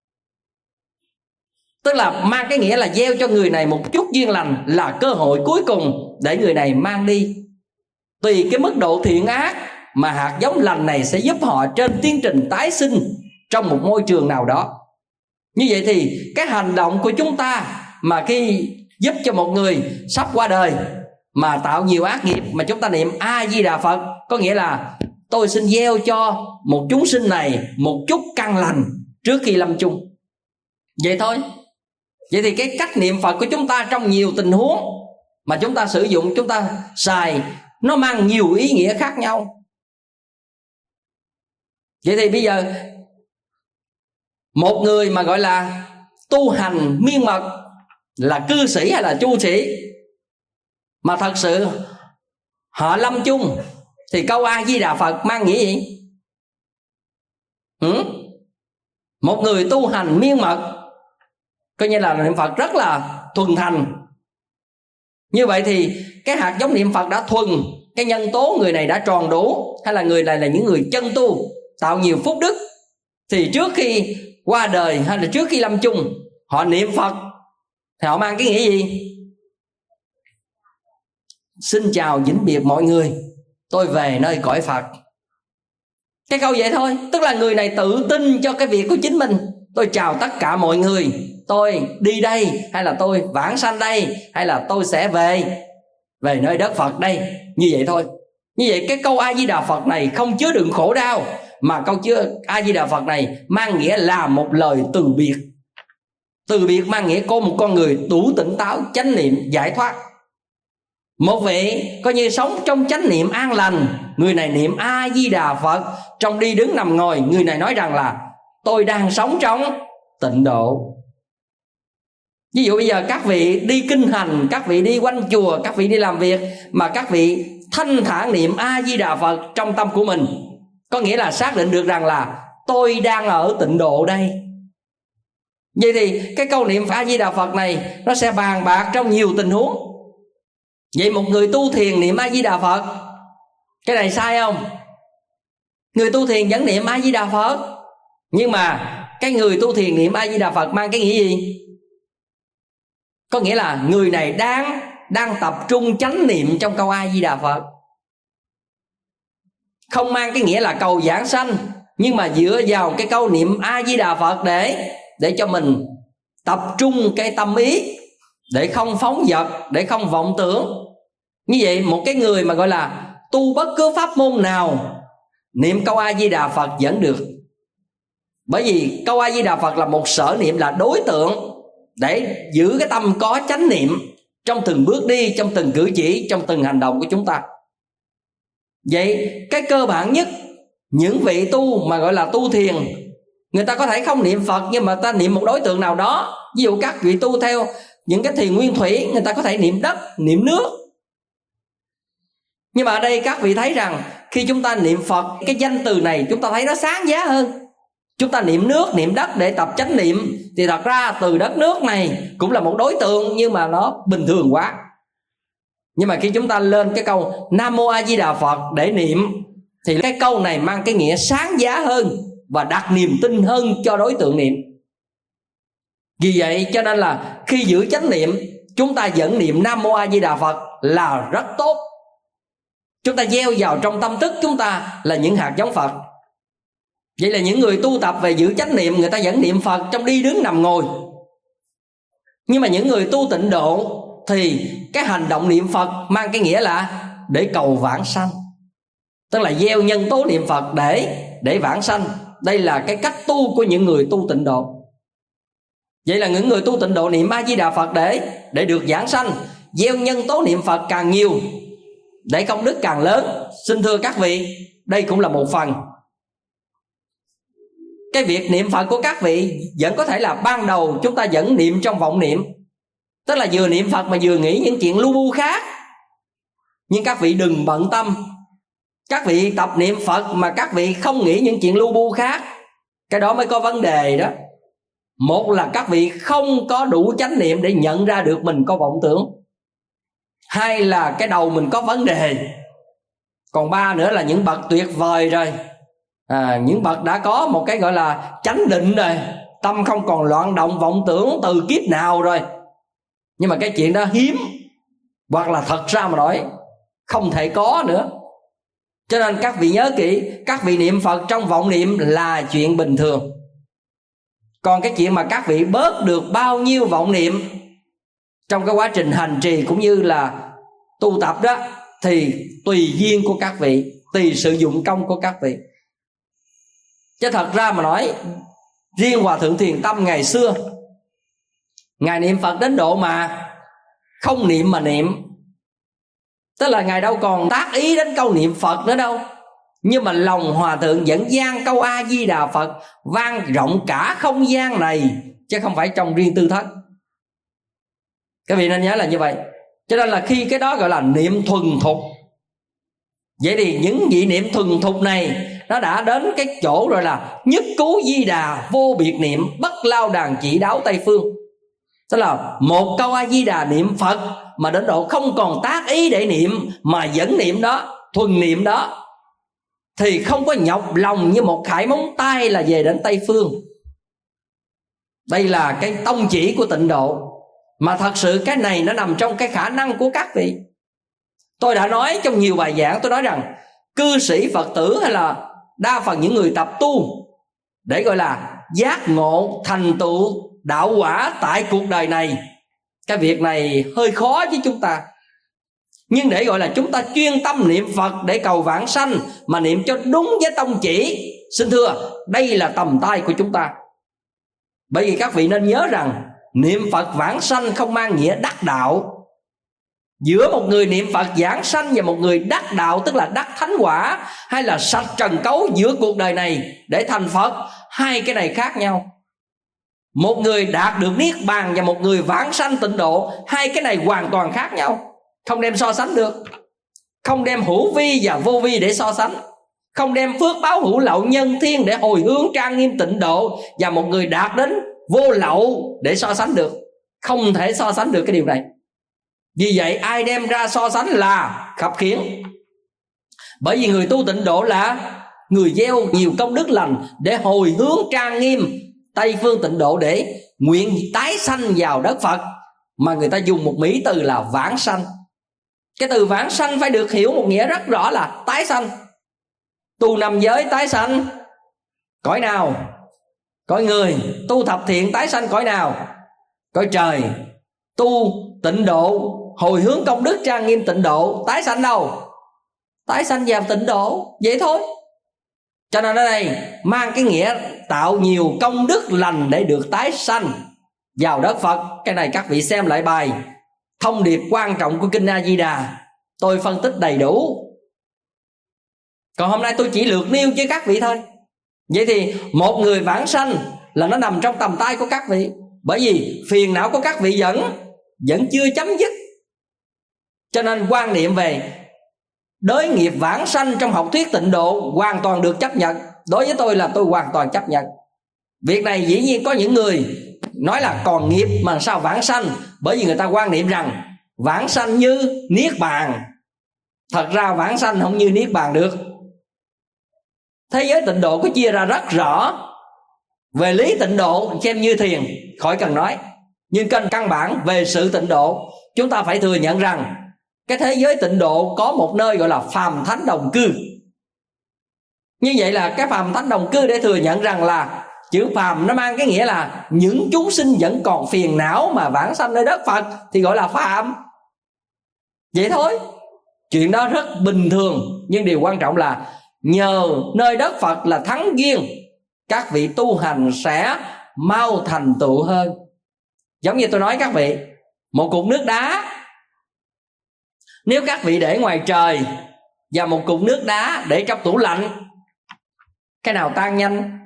Tức là mang cái nghĩa là gieo cho người này một chút duyên lành, là cơ hội cuối cùng để người này mang đi. Tùy cái mức độ thiện ác mà hạt giống lành này sẽ giúp họ trên tiến trình tái sinh trong một môi trường nào đó. Như vậy thì cái hành động của chúng ta mà khi giúp cho một người sắp qua đời mà tạo nhiều ác nghiệp, mà chúng ta niệm A Di Đà Phật, có nghĩa là tôi xin gieo cho một chúng sinh này một chút căn lành trước khi lâm chung. Vậy thôi. Vậy thì cái cách niệm Phật của chúng ta trong nhiều tình huống mà chúng ta sử dụng, chúng ta xài, nó mang nhiều ý nghĩa khác nhau. Vậy thì bây giờ một người mà gọi là tu hành miên mật, là cư sĩ hay là chu sĩ, mà thật sự họ lâm chung, thì câu A Di Đà Phật mang nghĩa gì? Ừ? Một người tu hành miên mật, coi như là niệm Phật rất là thuần thành. Như vậy thì cái hạt giống niệm Phật đã thuần, cái nhân tố người này đã tròn đủ, hay là người này là những người chân tu tạo nhiều phúc đức, thì trước khi qua đời hay là trước khi lâm chung họ niệm Phật thì họ mang cái nghĩa gì? Xin chào vĩnh biệt mọi người, tôi về nơi cõi Phật. Cái câu vậy thôi. Tức là người này tự tin cho cái việc của chính mình. Tôi chào tất cả mọi người, tôi đi đây, hay là tôi vãng sanh đây, hay là tôi sẽ về Về nơi đất Phật đây. Như vậy thôi. Như vậy cái câu A Di Đà Phật này không chứa đựng khổ đau, mà câu chứa A Di Đà Phật này mang nghĩa là một lời từ biệt. Từ biệt mang nghĩa có một con người đủ tỉnh táo, chánh niệm, giải thoát. Một vị coi như sống trong chánh niệm an lành, người này niệm A Di Đà Phật trong đi đứng nằm ngồi, người này nói rằng là tôi đang sống trong tịnh độ. Ví dụ bây giờ các vị đi kinh hành, các vị đi quanh chùa, các vị đi làm việc, mà các vị thanh thản niệm A Di Đà Phật trong tâm của mình, có nghĩa là xác định được rằng là tôi đang ở tịnh độ đây. Vậy thì cái câu niệm A Di Đà Phật này nó sẽ bàn bạc trong nhiều tình huống. Vậy một người tu thiền niệm A Di Đà Phật, cái này sai không? Người tu thiền vẫn niệm A Di Đà Phật, nhưng mà cái người tu thiền niệm A Di Đà Phật mang cái nghĩa gì? Có nghĩa là người này đang đang tập trung chánh niệm trong câu A Di Đà Phật, không mang cái nghĩa là cầu giảng sanh, nhưng mà dựa vào cái câu niệm A Di Đà Phật để để cho mình tập trung cái tâm ý, để không phóng dật, để không vọng tưởng. Như vậy một cái người mà gọi là tu bất cứ pháp môn nào, niệm câu A Di Đà Phật vẫn được. Bởi vì câu A Di Đà Phật là một sở niệm, là đối tượng để giữ cái tâm có chánh niệm trong từng bước đi, trong từng cử chỉ, trong từng hành động của chúng ta. Vậy cái cơ bản nhất, những vị tu mà gọi là tu thiền, người ta có thể không niệm Phật, nhưng mà ta niệm một đối tượng nào đó. Ví dụ các vị tu theo những cái thiền nguyên thủy, người ta có thể niệm đất, niệm nước. Nhưng mà ở đây các vị thấy rằng khi chúng ta niệm Phật, cái danh từ này chúng ta thấy nó sáng giá hơn. Chúng ta niệm nước, niệm đất để tập chánh niệm, thì thật ra từ đất nước này cũng là một đối tượng, nhưng mà nó bình thường quá. Nhưng mà khi chúng ta lên cái câu Nam Mô A Di Đà Phật để niệm, thì cái câu này mang cái nghĩa sáng giá hơn và đặt niềm tin hơn cho đối tượng niệm. Vì vậy cho nên là khi giữ chánh niệm, chúng ta vẫn niệm Nam Mô A Di Đà Phật là rất tốt. Chúng ta gieo vào trong tâm thức chúng ta là những hạt giống Phật. Vậy là những người tu tập về giữ chánh niệm, người ta vẫn niệm Phật trong đi đứng nằm ngồi. Nhưng mà những người tu tịnh độ thì cái hành động niệm Phật mang cái nghĩa là để cầu vãng sanh, tức là gieo nhân tố niệm Phật để để vãng sanh. Đây là cái cách tu của những người tu tịnh độ. Vậy là những người tu tịnh độ niệm A Di Đà Phật để để được vãng sanh, gieo nhân tố niệm Phật càng nhiều để công đức càng lớn. Xin thưa các vị, đây cũng là một phần. Cái việc niệm Phật của các vị vẫn có thể là ban đầu chúng ta vẫn niệm trong vọng niệm, tức là vừa niệm Phật mà vừa nghĩ những chuyện lu bu khác. Nhưng các vị đừng bận tâm. Các vị tập niệm Phật mà các vị không nghĩ những chuyện lu bu khác, cái đó mới có vấn đề đó. Một là các vị không có đủ chánh niệm để nhận ra được mình có vọng tưởng. Hai là cái đầu mình có vấn đề. Còn ba nữa là những bậc tuyệt vời rồi, à, những bậc đã có một cái gọi là chánh định rồi, tâm không còn loạn động vọng tưởng từ kiếp nào rồi. Nhưng mà cái chuyện đó hiếm, hoặc là thật ra mà nói không thể có nữa. Cho nên các vị nhớ kỹ, các vị niệm Phật trong vọng niệm là chuyện bình thường. Còn cái chuyện mà các vị bớt được bao nhiêu vọng niệm trong cái quá trình hành trì cũng như là tu tập đó, thì tùy duyên của các vị, tùy sự dụng công của các vị. Chứ thật ra mà nói, riêng Hòa Thượng Thiền Tâm ngày xưa, Ngài niệm Phật đến độ mà không niệm mà niệm. Tức là Ngài đâu còn tác ý đến câu niệm Phật nữa đâu, nhưng mà lòng Hòa Thượng vẫn vang câu A Di Đà Phật vang rộng cả không gian này, chứ không phải trong riêng tư thất. Các vị nên nhớ là như vậy. Cho nên là khi cái đó gọi là niệm thuần thục, vậy thì những vị niệm thuần thục này nó đã đến cái chỗ rồi là nhất cú di đà vô biệt niệm, bất lao đàn chỉ đáo Tây phương. Tức là một câu A Di Đà niệm Phật mà đến độ không còn tác ý để niệm, mà vẫn niệm đó, thuần niệm đó, thì không có nhọc lòng như một khải móng tay là về đến Tây phương. Đây là cái tông chỉ của tịnh độ. Mà thật sự cái này nó nằm trong cái khả năng của các vị. Tôi đã nói trong nhiều bài giảng, tôi nói rằng cư sĩ Phật tử hay là đa phần những người tập tu để gọi là giác ngộ thành tựu đạo quả tại cuộc đời này, cái việc này hơi khó với chúng ta. Nhưng để gọi là chúng ta chuyên tâm niệm Phật để cầu vãng sanh, mà niệm cho đúng với tông chỉ, xin thưa đây là tầm tay của chúng ta. Bởi vì các vị nên nhớ rằng niệm Phật vãng sanh không mang nghĩa đắc đạo. Giữa một người niệm Phật giảng sanh và một người đắc đạo, tức là đắc thánh quả hay là sạch trần cấu giữa cuộc đời này để thành Phật, hai cái này khác nhau. Một người đạt được niết bàn và một người vãng sanh tịnh độ, hai cái này hoàn toàn khác nhau, không đem so sánh được. Không đem hữu vi và vô vi để so sánh, không đem phước báo hữu lậu nhân thiên để hồi hướng trang nghiêm tịnh độ và một người đạt đến vô lậu để so sánh được. Không thể so sánh được cái điều này. Vì vậy ai đem ra so sánh là khập khiễng. Bởi vì người tu tịnh độ là người gieo nhiều công đức lành để hồi hướng trang nghiêm Tây phương tịnh độ, để nguyện tái sanh vào đất Phật, mà người ta dùng một mỹ từ là vãng sanh. Cái từ vãng sanh phải được hiểu một nghĩa rất rõ là tái sanh. Tu năm giới tái sanh cõi nào? Cõi người. Tu thập thiện tái sanh cõi nào? Cõi trời. Tu tịnh độ hồi hướng công đức trang nghiêm tịnh độ tái sanh đâu? Tái sanh vào tịnh độ, vậy thôi. Cho nên ở đây mang cái nghĩa tạo nhiều công đức lành để được tái sanh vào đất Phật. Cái này các vị xem lại bài thông điệp quan trọng của Kinh A Di Đà, tôi phân tích đầy đủ. Còn hôm nay tôi chỉ lược nêu với các vị thôi. Vậy thì một người vãng sanh là nó nằm trong tầm tay của các vị. Bởi vì phiền não của các vị vẫn Vẫn chưa chấm dứt. Cho nên quan niệm về đới nghiệp vãng sanh trong học thuyết tịnh độ hoàn toàn được chấp nhận. Đối với tôi là tôi hoàn toàn chấp nhận. Việc này dĩ nhiên có những người nói là còn nghiệp mà sao vãng sanh, bởi vì người ta quan niệm rằng vãng sanh như niết bàn. Thật ra vãng sanh không như niết bàn được. Thế giới tịnh độ có chia ra rất rõ. Về lý tịnh độ xem như thiền, khỏi cần nói. Nhưng căn căn bản về sự tịnh độ, chúng ta phải thừa nhận rằng cái thế giới tịnh độ có một nơi gọi là phàm thánh đồng cư. Như vậy là cái phàm thánh đồng cư để thừa nhận rằng là chữ phàm nó mang cái nghĩa là những chúng sinh vẫn còn phiền não mà vãng sanh nơi đất Phật thì gọi là phàm. Vậy thôi. Chuyện đó rất bình thường. Nhưng điều quan trọng là nhờ nơi đất Phật là thắng duyên, các vị tu hành sẽ mau thành tựu hơn. Giống như tôi nói các vị, một cục nước đá, nếu các vị để ngoài trời và một cục nước đá để trong tủ lạnh, cái nào tan nhanh?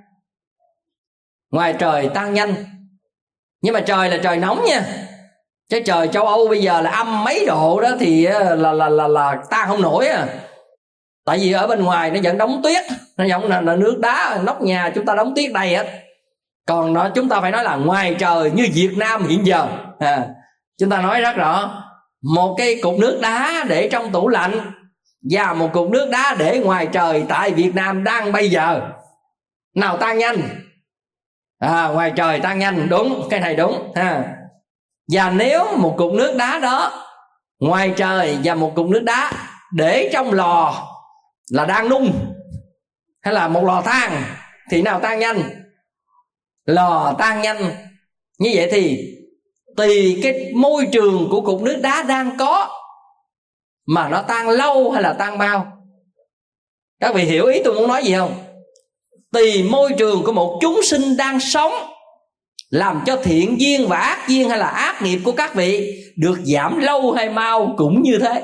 Ngoài trời tan nhanh. Nhưng mà trời là trời nóng nha. Cái trời châu Âu bây giờ là âm mấy độ đó thì là là là là, là tan không nổi à. Tại vì ở bên ngoài nó vẫn đóng tuyết, nó giống là, là nước đá, nóc nhà chúng ta đóng tuyết đầy hết. Còn nó chúng ta phải nói là ngoài trời như Việt Nam hiện giờ à, chúng ta nói rất rõ. Một cái cục nước đá để trong tủ lạnh và một cục nước đá để ngoài trời tại Việt Nam đang bây giờ, nào tan nhanh? À, ngoài trời tan nhanh, đúng, cái này đúng ha. Và nếu một cục nước đá đó ngoài trời và một cục nước đá để trong lò là đang nung hay là một lò than thì nào tan nhanh? Lò tan nhanh. Như vậy thì tùy cái môi trường của cục nước đá đang có mà nó tan lâu hay là tan mau. Các vị hiểu ý tôi muốn nói gì không? Tùy môi trường của một chúng sinh đang sống làm cho thiện duyên và ác duyên hay là ác nghiệp của các vị được giảm lâu hay mau cũng như thế.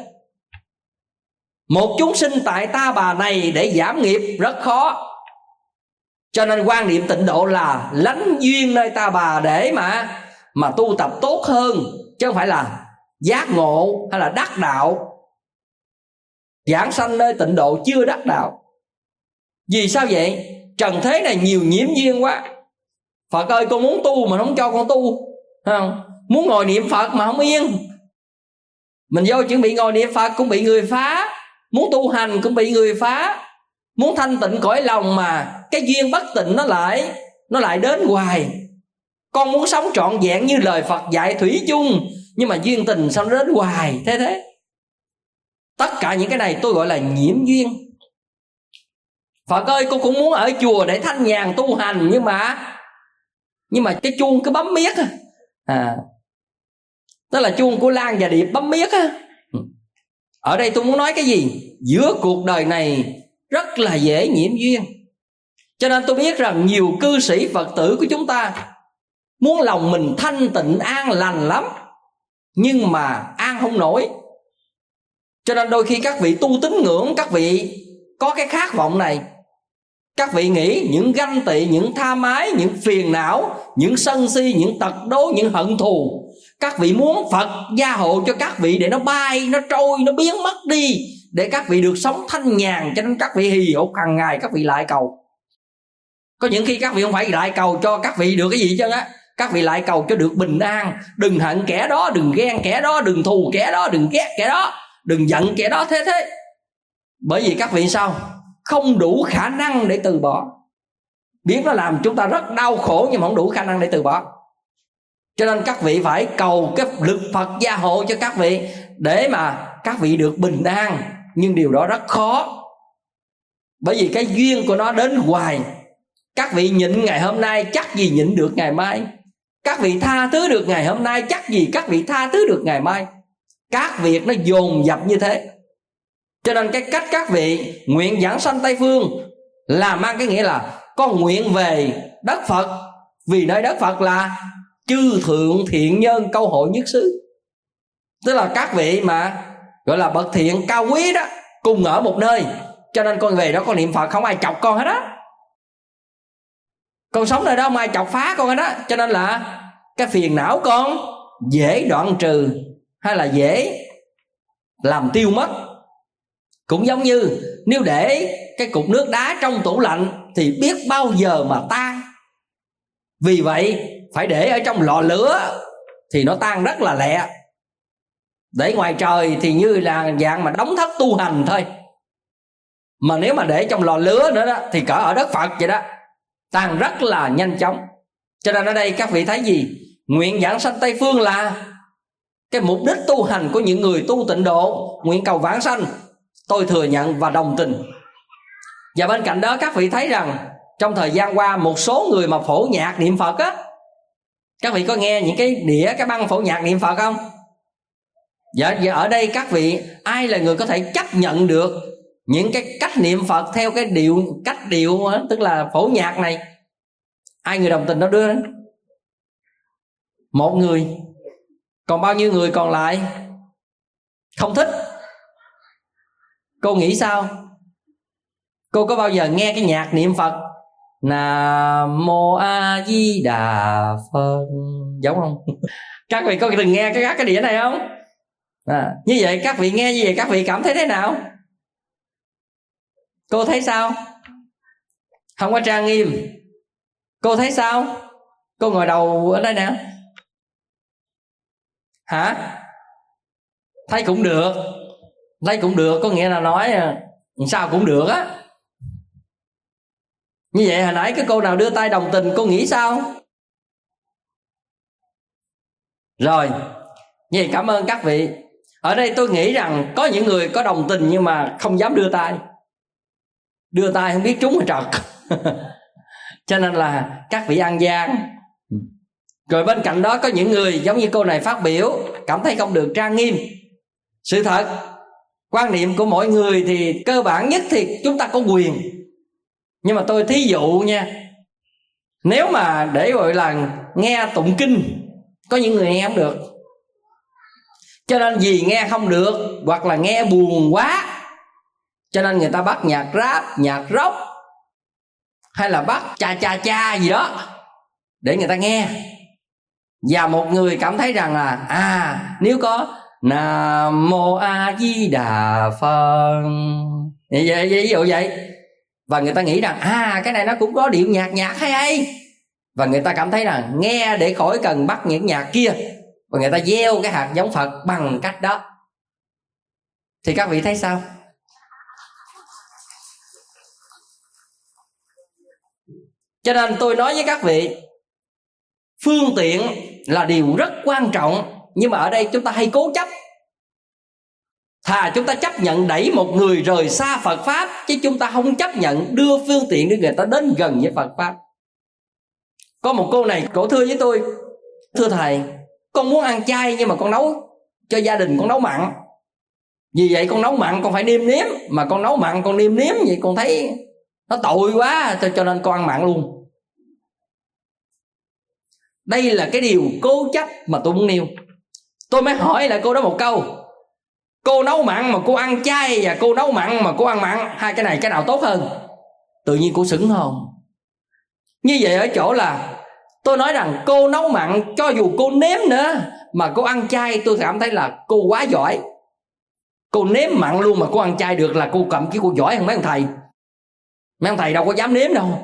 Một chúng sinh tại ta bà này để giảm nghiệp rất khó. Cho nên quan niệm tịnh độ là lánh duyên nơi ta bà để mà mà tu tập tốt hơn chứ không phải là giác ngộ hay là đắc đạo. Giảng sanh nơi tịnh độ chưa đắc đạo. Vì sao vậy? Trần thế này nhiều nhiễm duyên quá. Phật ơi, con muốn tu mà không cho con tu, không? Muốn ngồi niệm Phật mà không yên. Mình vô chuẩn bị ngồi niệm Phật cũng bị người phá. Muốn tu hành cũng bị người phá. Muốn thanh tịnh cõi lòng mà cái duyên bất tịnh nó lại Nó lại đến hoài. Con muốn sống trọn vẹn như lời Phật dạy thủy chung, nhưng mà duyên tình sao nó đến hoài thế thế. Tất cả những cái này tôi gọi là nhiễm duyên. Phật ơi, con cũng muốn ở chùa để thanh nhàn tu hành, Nhưng mà Nhưng mà cái chuông cứ bấm miết à. Đó là chuông của Lan và Điệp bấm miết á. Ở đây tôi muốn nói cái gì? Giữa cuộc đời này rất là dễ nhiễm duyên. Cho nên tôi biết rằng nhiều cư sĩ Phật tử của chúng ta muốn lòng mình thanh tịnh an lành lắm, nhưng mà an không nổi. Cho nên đôi khi các vị tu tín ngưỡng, các vị có cái khát vọng này. Các vị nghĩ những ganh tị, những tham ái, những phiền não, những sân si, những tật đố, những hận thù, các vị muốn Phật gia hộ cho các vị để nó bay, nó trôi, nó biến mất đi, để các vị được sống thanh nhàn. Cho nên các vị hì hục hàng ngày các vị lại cầu. Có những khi các vị không phải lại cầu cho các vị được cái gì chứ á, các vị lại cầu cho được bình an. Đừng hận kẻ đó, đừng ghen kẻ đó, đừng thù kẻ đó, đừng ghét kẻ đó, đừng giận kẻ đó thế thế. Bởi vì các vị sao? Không đủ khả năng để từ bỏ. Biết nó làm chúng ta rất đau khổ, nhưng mà không đủ khả năng để từ bỏ. Cho nên các vị phải cầu cái lực Phật gia hộ cho các vị, để mà các vị được bình an. Nhưng điều đó rất khó, bởi vì cái duyên của nó đến hoài. Các vị nhịn ngày hôm nay chắc gì nhịn được ngày mai. Các vị tha thứ được ngày hôm nay chắc gì các vị tha thứ được ngày mai. Các việc nó dồn dập như thế. Cho nên cái cách các vị nguyện giảng sanh Tây Phương là mang cái nghĩa là con nguyện về đất Phật, vì nơi đất Phật là chư thượng thiện nhân câu hội nhất xứ. Tức là các vị mà gọi là bậc thiện cao quý đó cùng ở một nơi. Cho nên con về đó con niệm Phật không ai chọc con hết á. Con sống nơi đó không ai chọc phá con hết á. Cho nên là cái phiền não con dễ đoạn trừ, hay là dễ làm tiêu mất. Cũng giống như nếu để cái cục nước đá trong tủ lạnh thì biết bao giờ mà tan. Vì vậy phải để ở trong lò lửa thì nó tan rất là lẹ. Để ngoài trời thì như là dạng mà đóng thất tu hành thôi. Mà nếu mà để trong lò lửa nữa đó thì cỡ ở đất Phật vậy đó, tan rất là nhanh chóng. Cho nên ở đây các vị thấy gì? Nguyện giảng sanh Tây Phương là cái mục đích tu hành của những người tu tịnh độ, nguyện cầu vãng sanh. Tôi thừa nhận và đồng tình. Và bên cạnh đó các vị thấy rằng trong thời gian qua một số người mà phổ nhạc niệm Phật á, các vị có nghe những cái đĩa, cái băng phổ nhạc niệm Phật không? Dạ, dạ ở đây các vị ai là người có thể chấp nhận được những cái cách niệm Phật theo cái điệu, cách điệu tức là phổ nhạc này? Ai người đồng tình đó đưa đến? Một người. Còn bao nhiêu người còn lại không thích? Cô nghĩ sao? Cô có bao giờ nghe cái nhạc niệm Phật Nam Mô A Di Đà Phật giống không? Các vị có từng nghe cái cái đĩa này không? À, như vậy các vị nghe như vậy các vị cảm thấy thế nào? Cô thấy sao? Không có trang nghiêm. Cô thấy sao? Cô ngồi đầu ở đây nè. Hả? Thấy cũng được. Thấy cũng được có nghĩa là nói sao cũng được á. Như vậy hồi nãy cái cô nào đưa tay đồng tình, cô nghĩ sao? Rồi, như vậy cảm ơn các vị. Ở đây tôi nghĩ rằng có những người có đồng tình nhưng mà không dám đưa tay. Đưa tay không biết trúng hay trật. Cho nên là các vị ăn gian. Rồi bên cạnh đó có những người giống như cô này phát biểu cảm thấy không được trang nghiêm. Sự thật, quan niệm của mỗi người thì cơ bản nhất thì chúng ta có quyền. Nhưng mà tôi thí dụ nha, nếu mà để gọi là nghe tụng kinh, có những người nghe không được. Cho nên vì nghe không được hoặc là nghe buồn quá, cho nên người ta bắt nhạc rap, nhạc rock, hay là bắt cha cha cha gì đó để người ta nghe. Và một người cảm thấy rằng là à, nếu có Nam Mô A Di Đà Phật, vậy, vậy, ví dụ vậy, và người ta nghĩ rằng à, cái này nó cũng có điệu nhạc nhạc hay hay, và người ta cảm thấy rằng nghe để khỏi cần bắt những nhạc kia, và người ta gieo cái hạt giống Phật bằng cách đó. Thì các vị thấy sao? Cho nên tôi nói với các vị, phương tiện là điều rất quan trọng, nhưng mà ở đây chúng ta hay cố chấp. Thà chúng ta chấp nhận đẩy một người rời xa Phật Pháp, chứ chúng ta không chấp nhận đưa phương tiện để người ta đến gần với Phật Pháp. Có một cô này, cổ thưa với tôi: thưa thầy, con muốn ăn chay nhưng mà con nấu cho gia đình, con nấu mặn. Vì vậy con nấu mặn con phải nêm nếm, mà con nấu mặn con nêm nếm vậy con thấy nó tội quá, cho nên con ăn mặn luôn. Đây là cái điều cố chấp mà tôi muốn nêu. Tôi mới hỏi lại cô đó một câu: cô nấu mặn mà cô ăn chay, và cô nấu mặn mà cô ăn mặn, hai cái này cái nào tốt hơn? Tự nhiên cô sững hồn. Như vậy ở chỗ là tôi nói rằng cô nấu mặn, cho dù cô nếm nữa mà cô ăn chay, tôi cảm thấy là cô quá giỏi. Cô nếm mặn luôn mà cô ăn chay được là cô cầm cái cô giỏi hơn mấy ông thầy. Mấy ông thầy đâu có dám nếm đâu.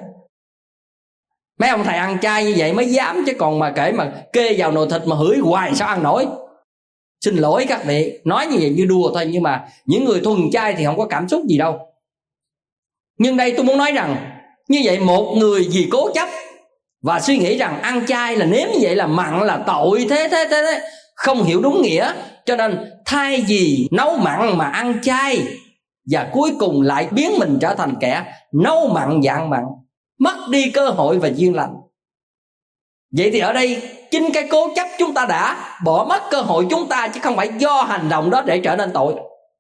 Mấy ông thầy ăn chay như vậy mới dám, chứ còn mà kể mà kê vào nồi thịt mà hửi hoài sao ăn nổi. Xin lỗi các vị, nói như vậy như đùa thôi, nhưng mà những người thuần chay thì không có cảm xúc gì đâu. Nhưng đây tôi muốn nói rằng, như vậy một người vì cố chấp và suy nghĩ rằng ăn chay là nếm như vậy là mặn là tội, thế thế thế, thế. Không hiểu đúng nghĩa, cho nên thay vì nấu mặn mà ăn chay, và cuối cùng lại biến mình trở thành kẻ nấu mặn và ăn mặn, mất đi cơ hội và duyên lành. Vậy thì ở đây chính cái cố chấp chúng ta đã bỏ mất cơ hội chúng ta, chứ không phải do hành động đó để trở nên tội.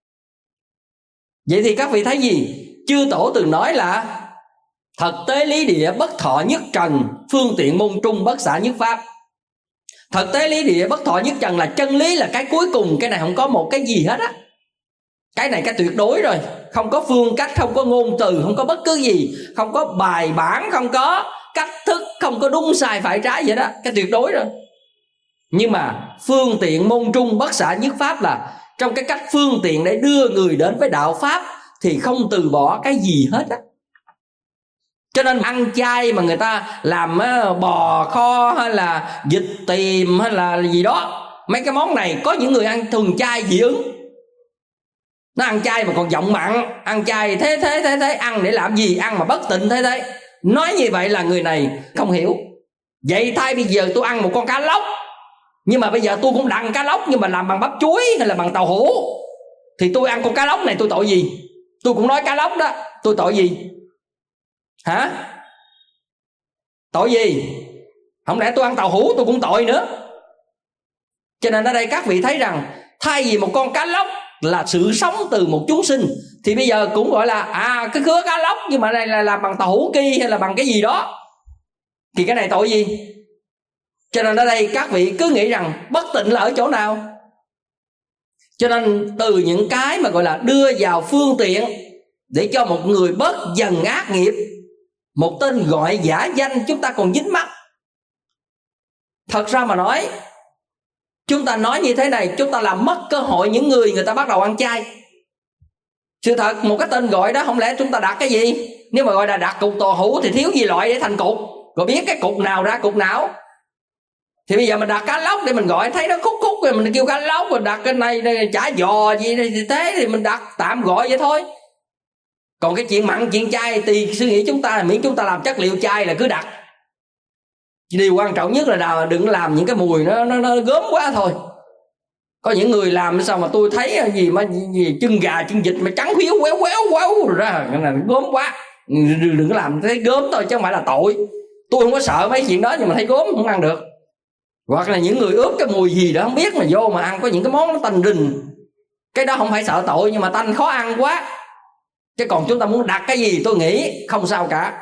Vậy thì các vị thấy gì? Chư Tổ từng nói là thật tế lý địa bất thọ nhất trần, phương tiện môn trung bất xả nhất pháp. Thật tế lý địa bất thọ nhất trần là chân lý, là cái cuối cùng. Cái này không có một cái gì hết á. Cái này cái tuyệt đối rồi. Không có phương cách, không có ngôn từ, không có bất cứ gì, không có bài bản, không có cách thức, không có đúng sai phải trái vậy đó. Cái tuyệt đối rồi. Nhưng mà phương tiện môn trung bất xả nhất pháp là trong cái cách phương tiện để đưa người đến với đạo Pháp thì không từ bỏ cái gì hết á. Cho nên ăn chay mà người ta làm bò kho hay là vịt tiềm hay là gì đó, mấy cái món này có những người ăn thuần chay dị ứng. Nó ăn chay mà còn giọng mặn, ăn chay thế thế thế thế, ăn để làm gì, ăn mà bất tịnh thế thế. Nói như vậy là người này không hiểu. Vậy thay bây giờ tôi ăn một con cá lóc, nhưng mà bây giờ tôi cũng đặng cá lóc nhưng mà làm bằng bắp chuối hay là bằng tàu hũ, thì tôi ăn con cá lóc này tôi tội gì? Tôi cũng nói cá lóc đó, tôi tội gì? Hả? Tội gì? Không lẽ tôi ăn tàu hũ tôi cũng tội nữa? Cho nên ở đây các vị thấy rằng thay vì một con cá lóc là sự sống từ một chúng sinh, thì bây giờ cũng gọi là à cái khứa cá lóc, nhưng mà này là làm bằng tàu hũ ki hay là bằng cái gì đó, thì cái này tội gì? Cho nên ở đây các vị cứ nghĩ rằng bất tịnh là ở chỗ nào. Cho nên từ những cái mà gọi là đưa vào phương tiện để cho một người bớt dần ác nghiệp, một tên gọi giả danh, chúng ta còn dính mắc. Thật ra mà nói, chúng ta nói như thế này, chúng ta làm mất cơ hội những người người ta bắt đầu ăn chay. Sự thật, một cái tên gọi đó không lẽ chúng ta đặt cái gì? Nếu mà gọi là đặt cục tàu hũ thì thiếu gì loại để thành cục, rồi biết cái cục nào ra cục nào. Thì bây giờ mình đặt cá lóc để mình gọi, thấy nó khúc khúc rồi mình kêu cá lóc, rồi đặt cái này, này chả giò gì thì thế thì mình đặt tạm gọi vậy thôi. Còn cái chuyện mặn chuyện chay thì suy nghĩ chúng ta là miễn chúng ta làm chất liệu chay là cứ đặt. Điều quan trọng nhất là đừng làm những cái mùi nó nó, nó gớm quá thôi. Có những người làm sao mà tôi thấy gì mà gì chân gà chân vịt mà trắng khéo quéo quéo quéo rồi ra, cái này gớm quá. Đừng, đừng có làm thấy gớm thôi chứ không phải là tội. Tôi không có sợ mấy chuyện đó, nhưng mà thấy gớm không ăn được. Hoặc là những người ướp cái mùi gì đó không biết mà vô mà ăn, có những cái món nó tanh rình, cái đó không phải sợ tội, nhưng mà tanh khó ăn quá. Chứ còn chúng ta muốn đặt cái gì tôi nghĩ không sao cả.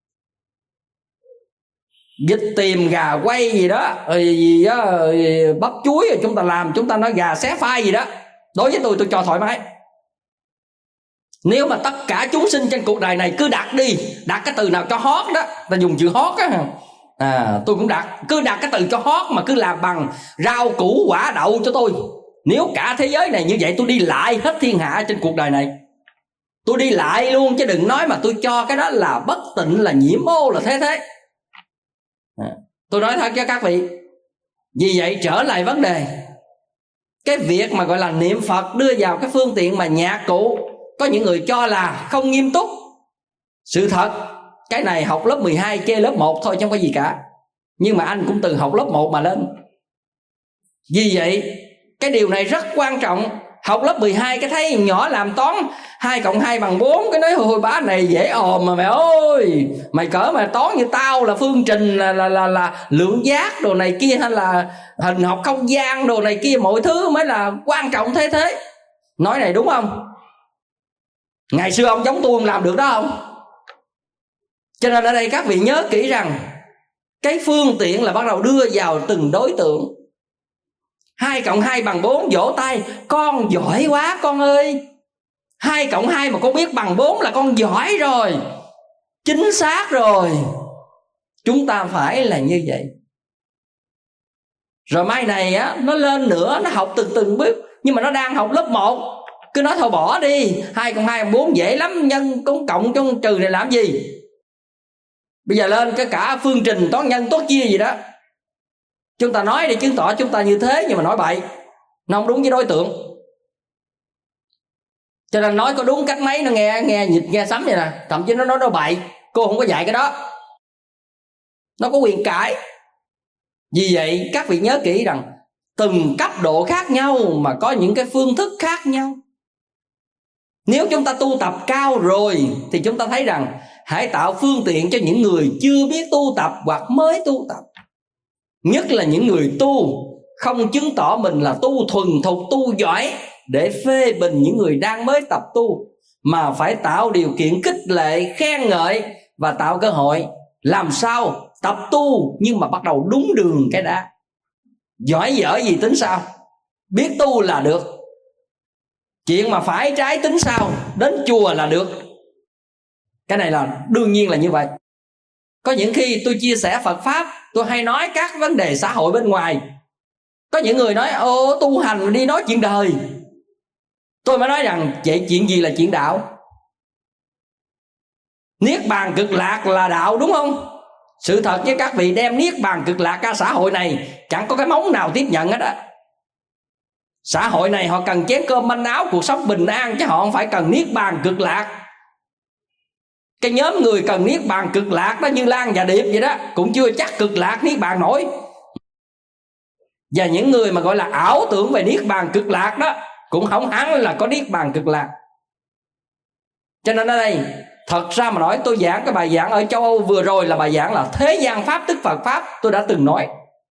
Vịt tiềm gà quay gì đó, rồi gì đó, rồi bắp chuối rồi chúng ta làm, chúng ta nói gà xé phai gì đó, đối với tôi tôi cho thoải mái. Nếu mà tất cả chúng sinh trên cuộc đời này cứ đặt đi, đặt cái từ nào cho hot đó, ta dùng chữ hot á, À, tôi cũng đặt, cứ đặt cái từ cho hót mà cứ làm bằng rau củ quả đậu cho tôi. Nếu cả thế giới này như vậy, tôi đi lại hết thiên hạ trên cuộc đời này. Tôi đi lại luôn, chứ đừng nói mà tôi cho cái đó là bất tịnh, là nhiễm ô, là thế thế. À, tôi nói thật cho các vị. Vì vậy trở lại vấn đề, cái việc mà gọi là niệm Phật đưa vào cái phương tiện mà nhạc cụ, có những người cho là không nghiêm túc. Sự thật, cái này học lớp mười hai chê lớp một thôi chứ không có gì cả. Nhưng mà anh cũng từng học lớp một mà lên. Vì vậy cái điều này rất quan trọng. Học lớp mười hai cái thấy nhỏ làm toán hai cộng hai bằng bốn, cái nói hồi bá này dễ ồm mà mẹ ơi. Mày cỡ mà toán như tao là phương trình, là là là, là lượng giác đồ này kia, hay là hình học không gian đồ này kia, mọi thứ mới là quan trọng thế thế. Nói này đúng không? Ngày xưa ông giống tôi ông làm được đó không? Cho nên ở đây các vị nhớ kỹ rằng cái phương tiện là bắt đầu đưa vào từng đối tượng. Hai cộng hai bằng bốn, vỗ tay, con giỏi quá con ơi. Hai cộng hai mà con biết bằng bốn là con giỏi rồi, chính xác rồi. Chúng ta phải là như vậy. Rồi mai này á, nó lên nữa, nó học từng từng bước. Nhưng mà nó đang học lớp một, cứ nói thôi bỏ đi, hai cộng hai bằng bốn dễ lắm, nhân công cộng trong trừ này làm gì. Bây giờ lên cái cả phương trình toán nhân toán chia gì đó, chúng ta nói để chứng tỏ chúng ta như thế, nhưng mà nói bậy, nó không đúng với đối tượng. Cho nên nói có đúng cách mấy nó nghe nghe nhịp nghe sấm vậy nè. Thậm chí nó nói nó bậy, cô không có dạy cái đó, nó có quyền cãi. Vì vậy các vị nhớ kỹ rằng từng cấp độ khác nhau mà có những cái phương thức khác nhau. Nếu chúng ta tu tập cao rồi thì chúng ta thấy rằng hãy tạo phương tiện cho những người chưa biết tu tập hoặc mới tu tập. Nhất là những người tu không chứng tỏ mình là tu thuần thục, tu giỏi để phê bình những người đang mới tập tu, mà phải tạo điều kiện khích lệ, khen ngợi và tạo cơ hội làm sao tập tu nhưng mà bắt đầu đúng đường cái đã. Giỏi dở gì tính sao, biết tu là được. Chuyện mà phải trái tính sao, đến chùa là được. Cái này là đương nhiên là như vậy. Có những khi tôi chia sẻ Phật Pháp, tôi hay nói các vấn đề xã hội bên ngoài. Có những người nói ô tu hành đi nói chuyện đời. Tôi mới nói rằng vậy chuyện gì là chuyện đạo? Niết bàn cực lạc là đạo đúng không? Sự thật với các vị, đem niết bàn cực lạc ra xã hội này chẳng có cái móng nào tiếp nhận hết á. Xã hội này họ cần chén cơm manh áo, cuộc sống bình an, chứ họ không phải cần niết bàn cực lạc. Cái nhóm người cần niết bàn cực lạc đó như Lan và Điệp vậy đó, cũng chưa chắc cực lạc niết bàn nổi. Và những người mà gọi là ảo tưởng về niết bàn cực lạc đó cũng không hẳn là có niết bàn cực lạc. Cho nên ở đây thật ra mà nói, tôi giảng cái bài giảng ở châu Âu vừa rồi là bài giảng là thế gian pháp tức Phật Pháp. Tôi đã từng nói,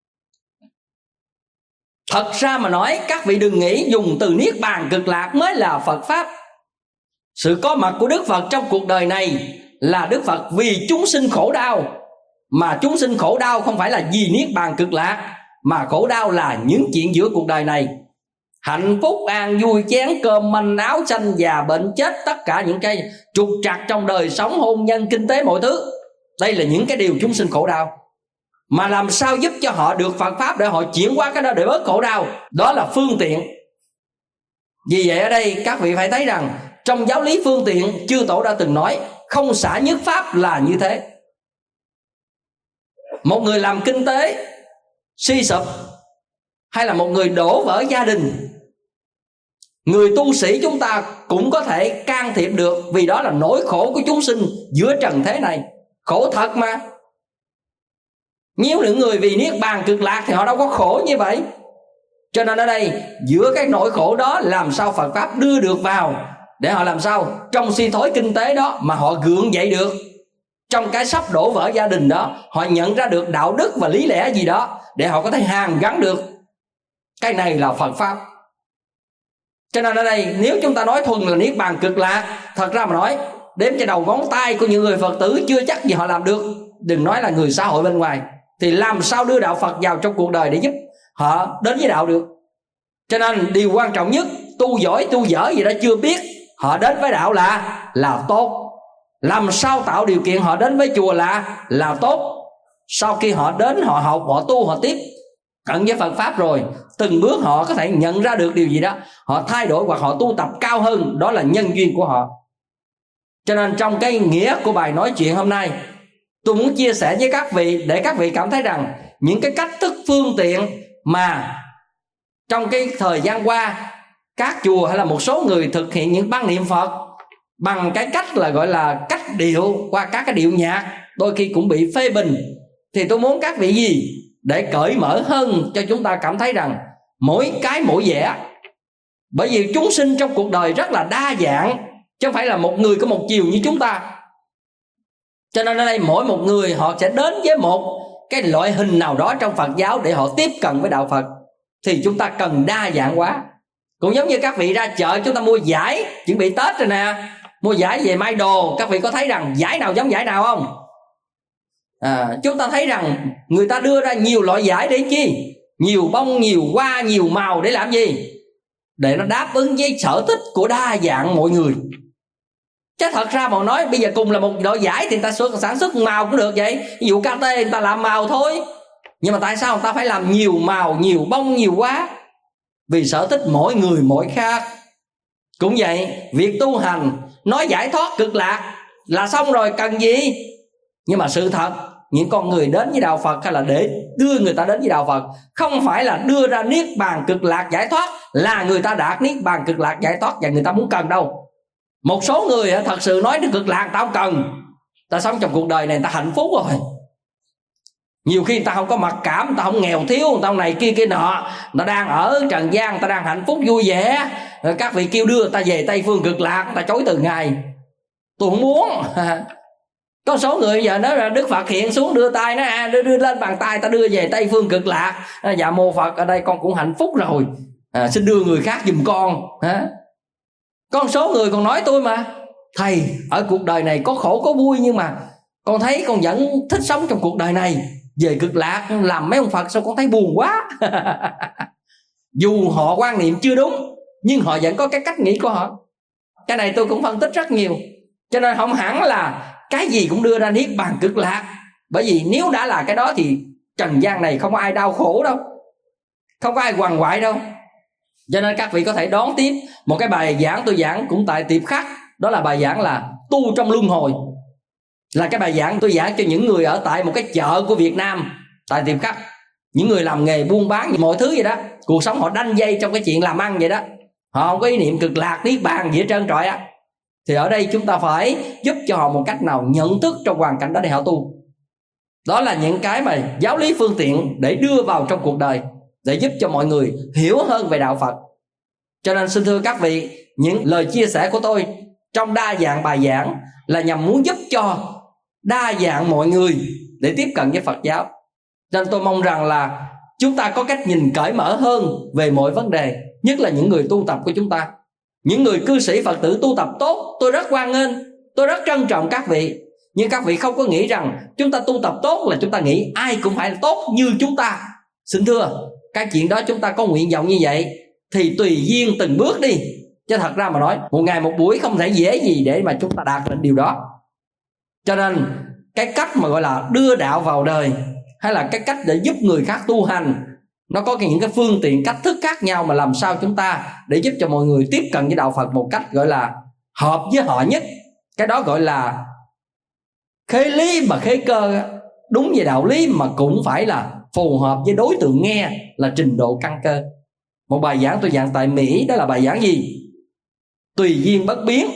thật ra mà nói các vị đừng nghĩ dùng từ niết bàn cực lạc mới là Phật Pháp. Sự có mặt của Đức Phật trong cuộc đời này là Đức Phật vì chúng sinh khổ đau. Mà chúng sinh khổ đau không phải là vì niết bàn cực lạc, mà khổ đau là những chuyện giữa cuộc đời này. Hạnh phúc an vui, chén cơm manh áo xanh, già bệnh chết, tất cả những cái trục trặc trong đời sống, hôn nhân, kinh tế, mọi thứ. Đây là những cái điều chúng sinh khổ đau. Mà làm sao giúp cho họ được Phật Pháp để họ chuyển qua cái đó để bớt khổ đau, đó là phương tiện. Vì vậy ở đây các vị phải thấy rằng trong giáo lý phương tiện, chư tổ đã từng nói không xả nhất pháp là như thế. Một người làm kinh tế suy sụp, hay là một người đổ vỡ gia đình, người tu sĩ chúng ta cũng có thể can thiệp được, vì đó là nỗi khổ của chúng sinh giữa trần thế này. Khổ thật mà. Nhiều những người vì niết bàn cực lạc thì họ đâu có khổ như vậy. Cho nên ở đây giữa cái nỗi khổ đó làm sao Phật Pháp đưa được vào, để họ làm sao trong suy thoái kinh tế đó mà họ gượng dậy được. Trong cái sắp đổ vỡ gia đình đó, họ nhận ra được đạo đức và lý lẽ gì đó để họ có thể hàn gắn được. Cái này là Phật Pháp. Cho nên ở đây nếu chúng ta nói thuần là niết bàn cực lạc, thật ra mà nói đếm trên đầu ngón tay của những người Phật tử chưa chắc gì họ làm được, đừng nói là người xã hội bên ngoài. Thì làm sao đưa đạo Phật vào trong cuộc đời để giúp họ đến với đạo được. Cho nên điều quan trọng nhất, tu giỏi tu dở gì đó chưa biết, họ đến với đạo là là tốt. Làm sao tạo điều kiện họ đến với chùa là là tốt. sau khi họ đến, họ học, họ tu, họ tiếp cận với Phật Pháp rồi, từng bước họ có thể nhận ra được điều gì đó, họ thay đổi hoặc họ tu tập cao hơn. Đó là nhân duyên của họ. Cho nên trong cái nghĩa của bài nói chuyện hôm nay, tôi muốn chia sẻ với các vị để các vị cảm thấy rằng những cái cách thức phương tiện mà trong cái thời gian qua các chùa hay là một số người thực hiện những băng niệm Phật bằng cái cách là gọi là cách điệu, qua các cái điệu nhạc, đôi khi cũng bị phê bình. Thì tôi muốn các vị gì để cởi mở hơn, cho chúng ta cảm thấy rằng mỗi cái mỗi vẻ. Bởi vì chúng sinh trong cuộc đời rất là đa dạng, chứ không phải là một người có một chiều như chúng ta. Cho nên ở đây mỗi một người họ sẽ đến với một cái loại hình nào đó trong Phật giáo để họ tiếp cận với đạo Phật. Thì chúng ta cần đa dạng quá. Cũng giống như các vị ra chợ chúng ta mua vải chuẩn bị Tết rồi nè, mua vải về may đồ, các vị có thấy rằng vải nào giống vải nào không? À, chúng ta thấy rằng người ta đưa ra nhiều loại vải để chi? Nhiều bông, nhiều hoa, nhiều màu để làm gì? Để nó đáp ứng với sở thích của đa dạng mọi người. Chứ thật ra mà nói bây giờ cùng là một loại vải thì người ta sản xuất màu cũng được vậy. Ví dụ ca tê người ta làm màu thôi, nhưng mà tại sao người ta phải làm nhiều màu, nhiều bông, nhiều hoa? Vì sở thích mỗi người mỗi khác. Cũng vậy, việc tu hành nói giải thoát cực lạc là xong rồi cần gì? Nhưng mà sự thật, những con người đến với đạo Phật hay là để đưa người ta đến với đạo Phật, không phải là đưa ra niết bàn cực lạc giải thoát là người ta đạt niết bàn cực lạc giải thoát và người ta muốn cần đâu. Một số người thật sự nói đến cực lạc ta không cần, ta sống trong cuộc đời này ta hạnh phúc rồi. Nhiều khi người ta không có mặc cảm, người ta không nghèo thiếu, người ta không này kia kia nọ, người ta đang ở trần gian, người ta đang hạnh phúc vui vẻ. Rồi các vị kêu đưa người ta về Tây Phương cực lạc, người ta chối từ ngày. Tôi không muốn. Có số người giờ nói là Đức Phật hiện xuống đưa tay, nó à, đưa, đưa lên bàn tay ta đưa về Tây Phương cực lạc. Dạ mô Phật, ở đây con cũng hạnh phúc rồi, à, xin đưa người khác giùm con. Hả? Có số người còn nói tôi mà, thầy ở cuộc đời này có khổ có vui, nhưng mà con thấy con vẫn thích sống trong cuộc đời này, về cực lạc làm mấy ông Phật sao con thấy buồn quá. Dù họ quan niệm chưa đúng, nhưng họ vẫn có cái cách nghĩ của họ. Cái này tôi cũng phân tích rất nhiều. Cho nên không hẳn là cái gì cũng đưa ra niết bàn cực lạc. Bởi vì nếu đã là cái đó thì trần gian này không có ai đau khổ đâu, không có ai quằn quại đâu. Cho nên các vị có thể đón tiếp một cái bài giảng tôi giảng cũng tại tiệp khắc. Đó là bài giảng là tu trong luân hồi. Là cái bài giảng tôi giảng cho những người ở tại một cái chợ của Việt Nam tại tiệp khắc. Những người làm nghề buôn bán mọi thứ vậy đó, cuộc sống họ đanh dây trong cái chuyện làm ăn vậy đó, họ không có ý niệm cực lạc niết bàn gì hết trơn trọi á. Thì ở đây chúng ta phải giúp cho họ một cách nào nhận thức trong hoàn cảnh đó để họ tu. Đó là những cái mà giáo lý phương tiện để đưa vào trong cuộc đời, để giúp cho mọi người hiểu hơn về đạo Phật. Cho nên xin thưa các vị, những lời chia sẻ của tôi trong đa dạng bài giảng là nhằm muốn giúp cho đa dạng mọi người để tiếp cận với Phật giáo. Nên tôi mong rằng là chúng ta có cách nhìn cởi mở hơn về mọi vấn đề, nhất là những người tu tập của chúng ta. Những người cư sĩ Phật tử tu tập tốt, tôi rất hoan nghênh, tôi rất trân trọng các vị. Nhưng các vị không có nghĩ rằng chúng ta tu tập tốt là chúng ta nghĩ ai cũng phải là tốt như chúng ta. Xin thưa, cái chuyện đó chúng ta có nguyện vọng như vậy thì tùy duyên từng bước đi. Chứ thật ra mà nói, một ngày một buổi không thể dễ gì để mà chúng ta đạt được điều đó. Cho nên cái cách mà gọi là đưa đạo vào đời, hay là cái cách để giúp người khác tu hành, nó có những cái phương tiện cách thức khác nhau, mà làm sao chúng ta để giúp cho mọi người tiếp cận với đạo Phật một cách gọi là hợp với họ nhất. Cái đó gọi là khế lý mà khế cơ, đúng về đạo lý mà cũng phải là phù hợp với đối tượng nghe, là trình độ căn cơ. Một bài giảng tôi giảng tại Mỹ, đó là bài giảng gì? Tùy duyên bất biến.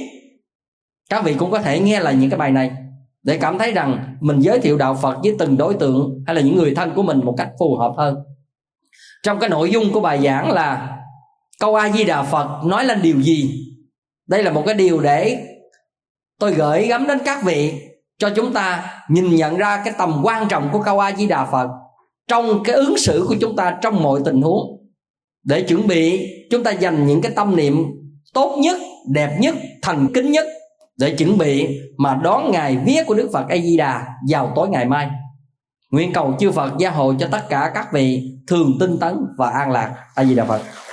Các vị cũng có thể nghe lại những cái bài này để cảm thấy rằng mình giới thiệu đạo Phật với từng đối tượng hay là những người thân của mình một cách phù hợp hơn. Trong cái nội dung của bài giảng là câu A Di Đà Phật nói lên điều gì? Đây là một cái điều để tôi gửi gắm đến các vị, cho chúng ta nhìn nhận ra cái tầm quan trọng của câu A Di Đà Phật trong cái ứng xử của chúng ta trong mọi tình huống, để chuẩn bị chúng ta dành những cái tâm niệm tốt nhất, đẹp nhất, thành kính nhất, để chuẩn bị mà đón ngày viết của Đức Phật A Di Đà vào tối ngày mai. Nguyện cầu chư Phật gia hộ cho tất cả các vị thường tinh tấn và an lạc. A Di Đà Phật.